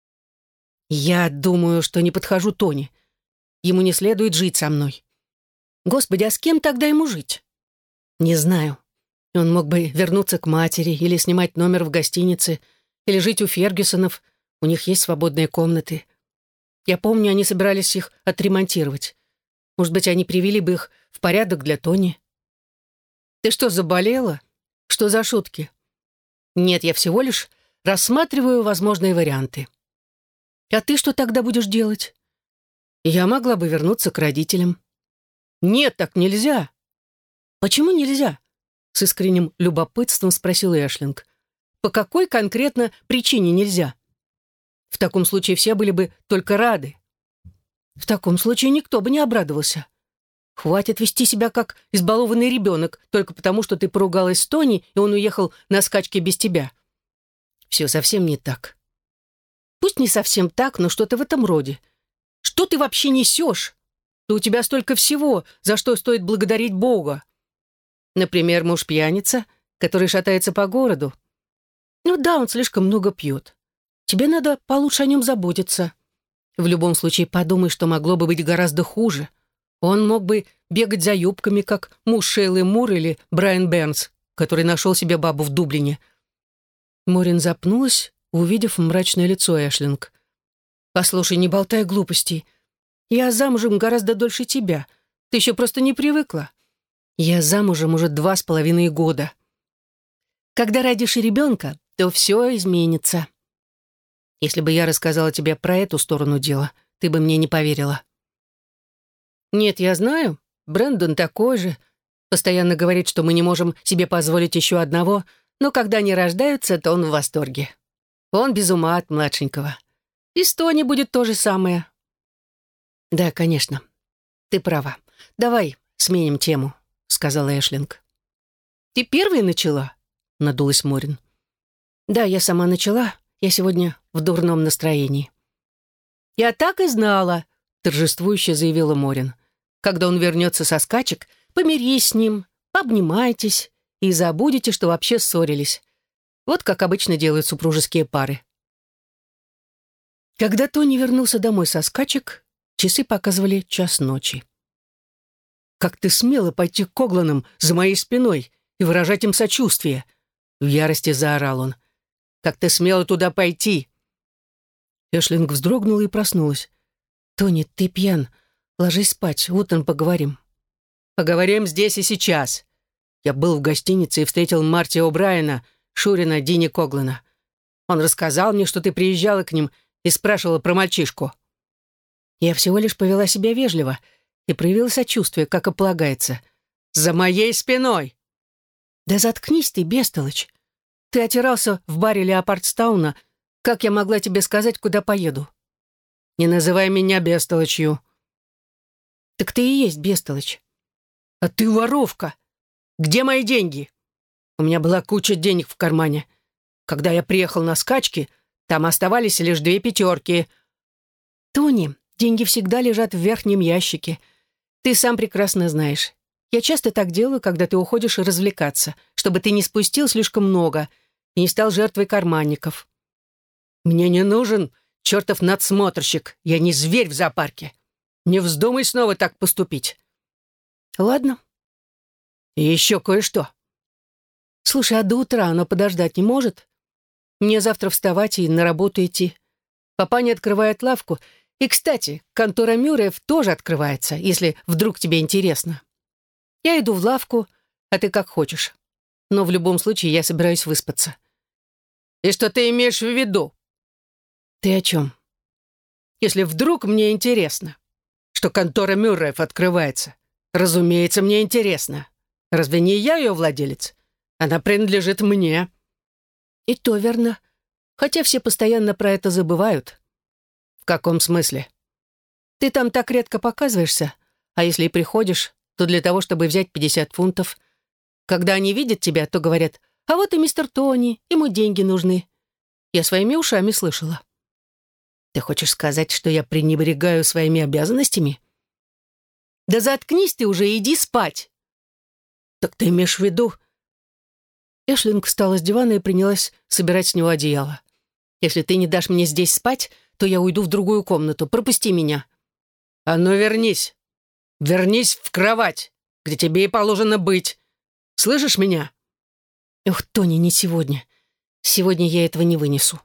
Я думаю, что не подхожу Тони. Ему не следует жить со мной. Господи, а с кем тогда ему жить? Не знаю. Он мог бы вернуться к матери или снимать номер в гостинице, или жить у Фергюсонов. У них есть свободные комнаты. Я помню, они собирались их отремонтировать. Может быть, они привели бы их в порядок для Тони. Ты что, заболела? Что за шутки? Нет, я всего лишь рассматриваю возможные варианты. А ты что тогда будешь делать? Я могла бы вернуться к родителям. Нет, так нельзя. Почему нельзя? С искренним любопытством спросил Эшлинг. По какой конкретно причине нельзя? В таком случае все были бы только рады. В таком случае никто бы не обрадовался. Хватит вести себя как избалованный ребенок только потому, что ты поругалась с Тони, и он уехал на скачки без тебя. Все совсем не так. Пусть не совсем так, но что-то в этом роде. Что ты вообще несешь? Да у тебя столько всего, за что стоит благодарить Бога. Например, муж-пьяница, который шатается по городу. Ну да, он слишком много пьет. Тебе надо получше о нем заботиться. В любом случае, подумай, что могло бы быть гораздо хуже. Он мог бы бегать за юбками, как муж Шейлы Мур или Брайан Бернс, который нашел себе бабу в Дублине. Морин запнулась, увидев мрачное лицо Эшлинг. «Послушай, не болтай глупостей. Я замужем гораздо дольше тебя. Ты еще просто не привыкла. Я замужем уже 2,5 года. Когда родишь ребенка, то все изменится. Если бы я рассказала тебе про эту сторону дела, ты бы мне не поверила». «Нет, я знаю. Брэндон такой же. Постоянно говорит, что мы не можем себе позволить еще одного, но когда они рождаются, то он в восторге. Он без ума от младшенького. И с Тони будет то же самое». «Да, конечно. Ты права. Давай сменим тему», — сказала Эшлинг. «Ты первой начала?» — надулась Морин. «Да, я сама начала. Я сегодня в дурном настроении». «Я так и знала», — торжествующе заявила Морин. «Когда он вернется со скачек, помирись с ним, обнимайтесь и забудете, что вообще ссорились. Вот как обычно делают супружеские пары». Когда Тони вернулся домой со скачек, часы показывали 1:00 ночи. «Как ты смела пойти к Когланам за моей спиной и выражать им сочувствие?» В ярости заорал он. «Как ты смела туда пойти?» Эшлинг вздрогнула и проснулась. «Тони, ты пьян. Ложись спать, утром поговорим». «Поговорим здесь и сейчас. Я был в гостинице и встретил Марти О'Брайена, Шурина Дини Коглана. Он рассказал мне, что ты приезжала к ним и спрашивала про мальчишку». «Я всего лишь повела себя вежливо и проявила сочувствие, как и полагается. За моей спиной!» «Да заткнись ты, бестолочь. Ты отирался в баре Леопардстауна. Как я могла тебе сказать, куда поеду?» «Не называй меня бестолочью». «Так ты и есть бестолочь». «А ты воровка! Где мои деньги?» «У меня была куча денег в кармане. Когда я приехал на скачки, там оставались лишь 2 пятерки». «Тони, деньги всегда лежат в верхнем ящике. Ты сам прекрасно знаешь. Я часто так делаю, когда ты уходишь развлекаться, чтобы ты не спустил слишком много и не стал жертвой карманников». «Мне не нужен чертов надсмотрщик. Я не зверь в зоопарке. Не вздумай снова так поступить». «Ладно». «И еще кое-что». «Слушай, а до утра оно подождать не может? Мне завтра вставать и на работу идти. Папа не открывает лавку. И, кстати, контора Мюрреев тоже открывается, если вдруг тебе интересно. Я иду в лавку, а ты как хочешь. Но в любом случае я собираюсь выспаться». «И что ты имеешь в виду?» «Ты о чем?» Если вдруг мне интересно, что контора Мюрреев открывается. Разумеется, мне интересно. Разве не я ее владелец? Она принадлежит мне». «И то верно. Хотя все постоянно про это забывают». «В каком смысле?» «Ты там так редко показываешься, а если и приходишь, то для того, чтобы взять 50 фунтов. Когда они видят тебя, то говорят: а вот и мистер Тони, ему деньги нужны». Я своими ушами слышала. «Ты хочешь сказать, что я пренебрегаю своими обязанностями?» «Да заткнись ты уже и иди спать!» «Так ты имеешь в виду...» Эшлинг встала с дивана и принялась собирать с него одеяло. «Если ты не дашь мне здесь спать, то я уйду в другую комнату. Пропусти меня». «А ну вернись! Вернись в кровать, где тебе и положено быть. Слышишь меня?» «Ох, Тони, не сегодня. Сегодня я этого не вынесу».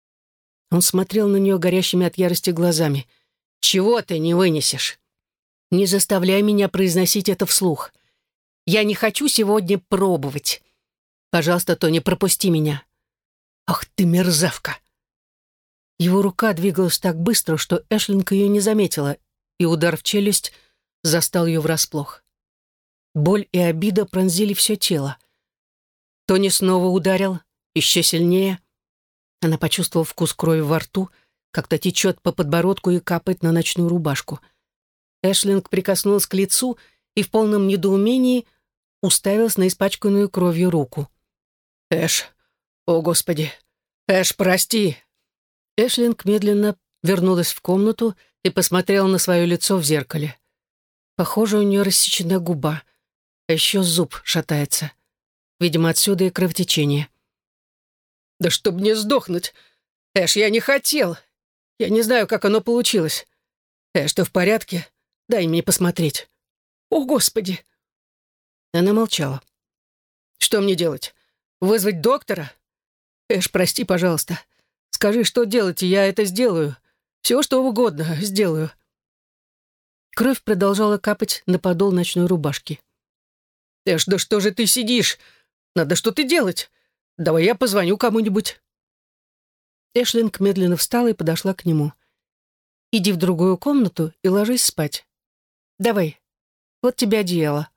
Он смотрел на нее горящими от ярости глазами. «Чего ты не вынесешь?» «Не заставляй меня произносить это вслух. Я не хочу сегодня пробовать. Пожалуйста, Тони, пропусти меня». «Ах ты мерзавка!» Его рука двигалась так быстро, что Эшлинг ее не заметила, и удар в челюсть застал ее врасплох. Боль и обида пронзили все тело. Тони снова ударил, еще сильнее. Она почувствовала вкус крови во рту, как-то течет по подбородку и капает на ночную рубашку. Эшлинг прикоснулась к лицу и в полном недоумении уставилась на испачканную кровью руку. «Эш, о господи! Эш, прости!» Эшлинг медленно вернулась в комнату и посмотрела на свое лицо в зеркале. Похоже, у нее рассечена губа, а еще зуб шатается. Видимо, отсюда и кровотечение. «Да чтоб мне сдохнуть! Эш, я не хотел! Я не знаю, как оно получилось. Эш, ты в порядке? Дай мне посмотреть. О, Господи!» Она молчала. «Что мне делать? Вызвать доктора? Эш, прости, пожалуйста. Скажи, что делать, и я это сделаю. Все, что угодно, сделаю». Кровь продолжала капать на подол ночной рубашки. «Эш, да что же ты сидишь? Надо что-то делать. Давай я позвоню кому-нибудь». Эшлинг медленно встала и подошла к нему. «Иди в другую комнату и ложись спать. Давай, вот тебе одеяло».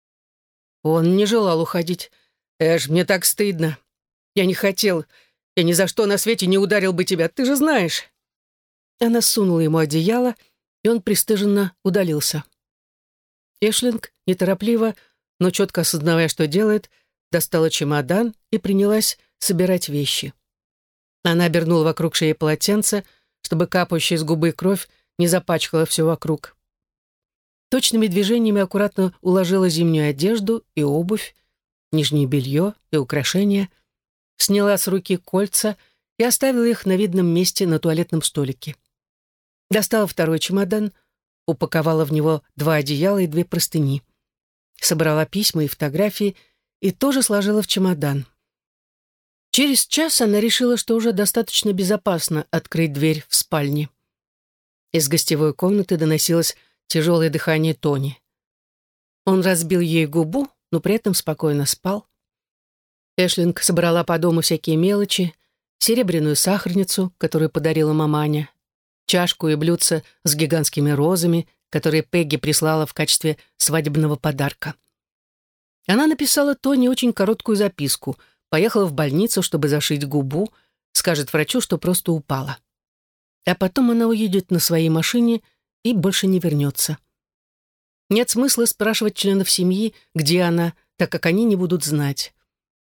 Он не желал уходить. «Эш, мне так стыдно. Я не хотел. Я ни за что на свете не ударил бы тебя, ты же знаешь». Она сунула ему одеяло, и он пристыженно удалился. Эшлинг неторопливо, но четко осознавая, что делает, достала чемодан и принялась собирать вещи. Она обернула вокруг шеи полотенце, чтобы капающая из губы кровь не запачкала все вокруг. Точными движениями аккуратно уложила зимнюю одежду и обувь, нижнее белье и украшения, сняла с руки кольца и оставила их на видном месте на туалетном столике. Достала второй чемодан, упаковала в него 2 одеяла и 2 простыни. Собрала письма и фотографии и тоже сложила в чемодан. Через час она решила, что уже достаточно безопасно открыть дверь в спальне. Из гостевой комнаты доносилось тяжелое дыхание Тони. Он разбил ей губу, но при этом спокойно спал. Эшлинг собрала по дому всякие мелочи, серебряную сахарницу, которую подарила маманя, чашку и блюдце с гигантскими розами, которые Пегги прислала в качестве свадебного подарка. Она написала Тони очень короткую записку, поехала в больницу, чтобы зашить губу, скажет врачу, что просто упала. А потом она уедет на своей машине и больше не вернется. Нет смысла спрашивать членов семьи, где она, так как они не будут знать.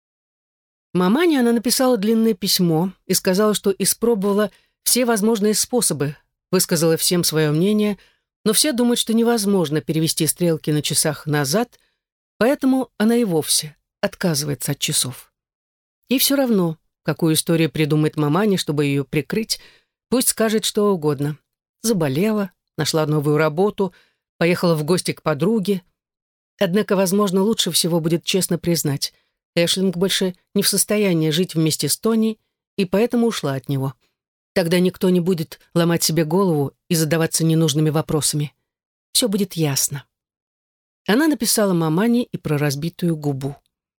Мамане она написала длинное письмо и сказала, что испробовала все возможные способы, высказала всем свое мнение, но все думают, что невозможно перевести стрелки на часах назад, поэтому она и вовсе отказывается от часов. И все равно, какую историю придумает маманя, чтобы ее прикрыть, пусть скажет что угодно. Заболела, нашла новую работу, поехала в гости к подруге. Однако, возможно, лучше всего будет честно признать, Эшлинг больше не в состоянии жить вместе с Тони, и поэтому ушла от него. Тогда никто не будет ломать себе голову и задаваться ненужными вопросами. Все будет ясно. Она написала мамане и про разбитую губу.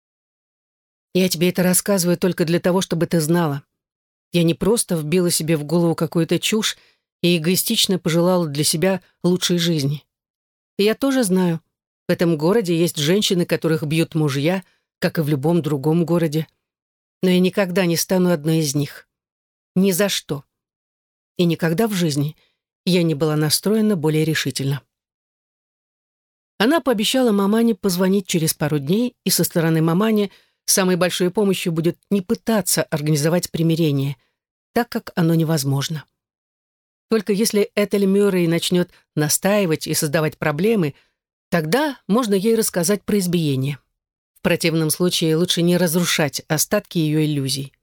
«Я тебе это рассказываю только для того, чтобы ты знала. Я не просто вбила себе в голову какую-то чушь и эгоистично пожелала для себя лучшей жизни. И я тоже знаю, в этом городе есть женщины, которых бьют мужья, как и в любом другом городе. Но я никогда не стану одной из них. Ни за что. И никогда в жизни я не была настроена более решительно. Она пообещала мамане позвонить через пару дней, и со стороны мамани самой большой помощью будет не пытаться организовать примирение, так как оно невозможно. Только если Этель Мюррей начнет настаивать и создавать проблемы, тогда можно ей рассказать про избиение. В противном случае лучше не разрушать остатки ее иллюзий.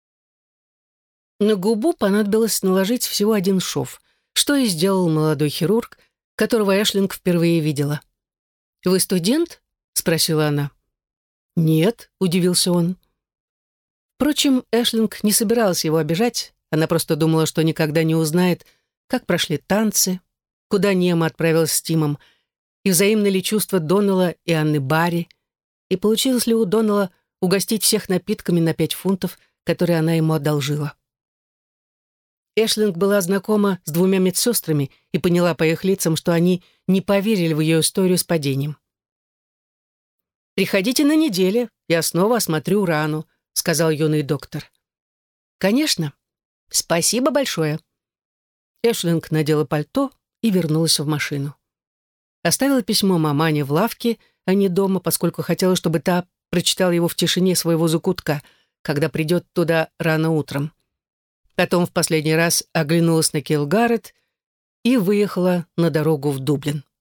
На губу понадобилось наложить всего один шов, что и сделал молодой хирург, которого Эшлинг впервые видела. «Вы студент?» — спросила она. «Нет», — удивился он. Впрочем, Эшлинг не собиралась его обижать, она просто думала, что никогда не узнает, как прошли танцы, куда Нема отправилась с Тимом, и взаимны ли чувства Доннелла и Анны Барри, и получилось ли у Доннелла угостить всех напитками на 5 фунтов, которые она ему одолжила. Эшлинг была знакома с 2 медсестрами и поняла по их лицам, что они не поверили в ее историю с падением. «Приходите на неделе, я снова осмотрю рану», — сказал юный доктор. «Конечно. Спасибо большое». Эшлинг надела пальто и вернулась в машину. Оставила письмо мамане в лавке, а не дома, поскольку хотела, чтобы та прочитала его в тишине своего закутка, когда придет туда рано утром. Потом в последний раз оглянулась на Килгарет и выехала на дорогу в Дублин.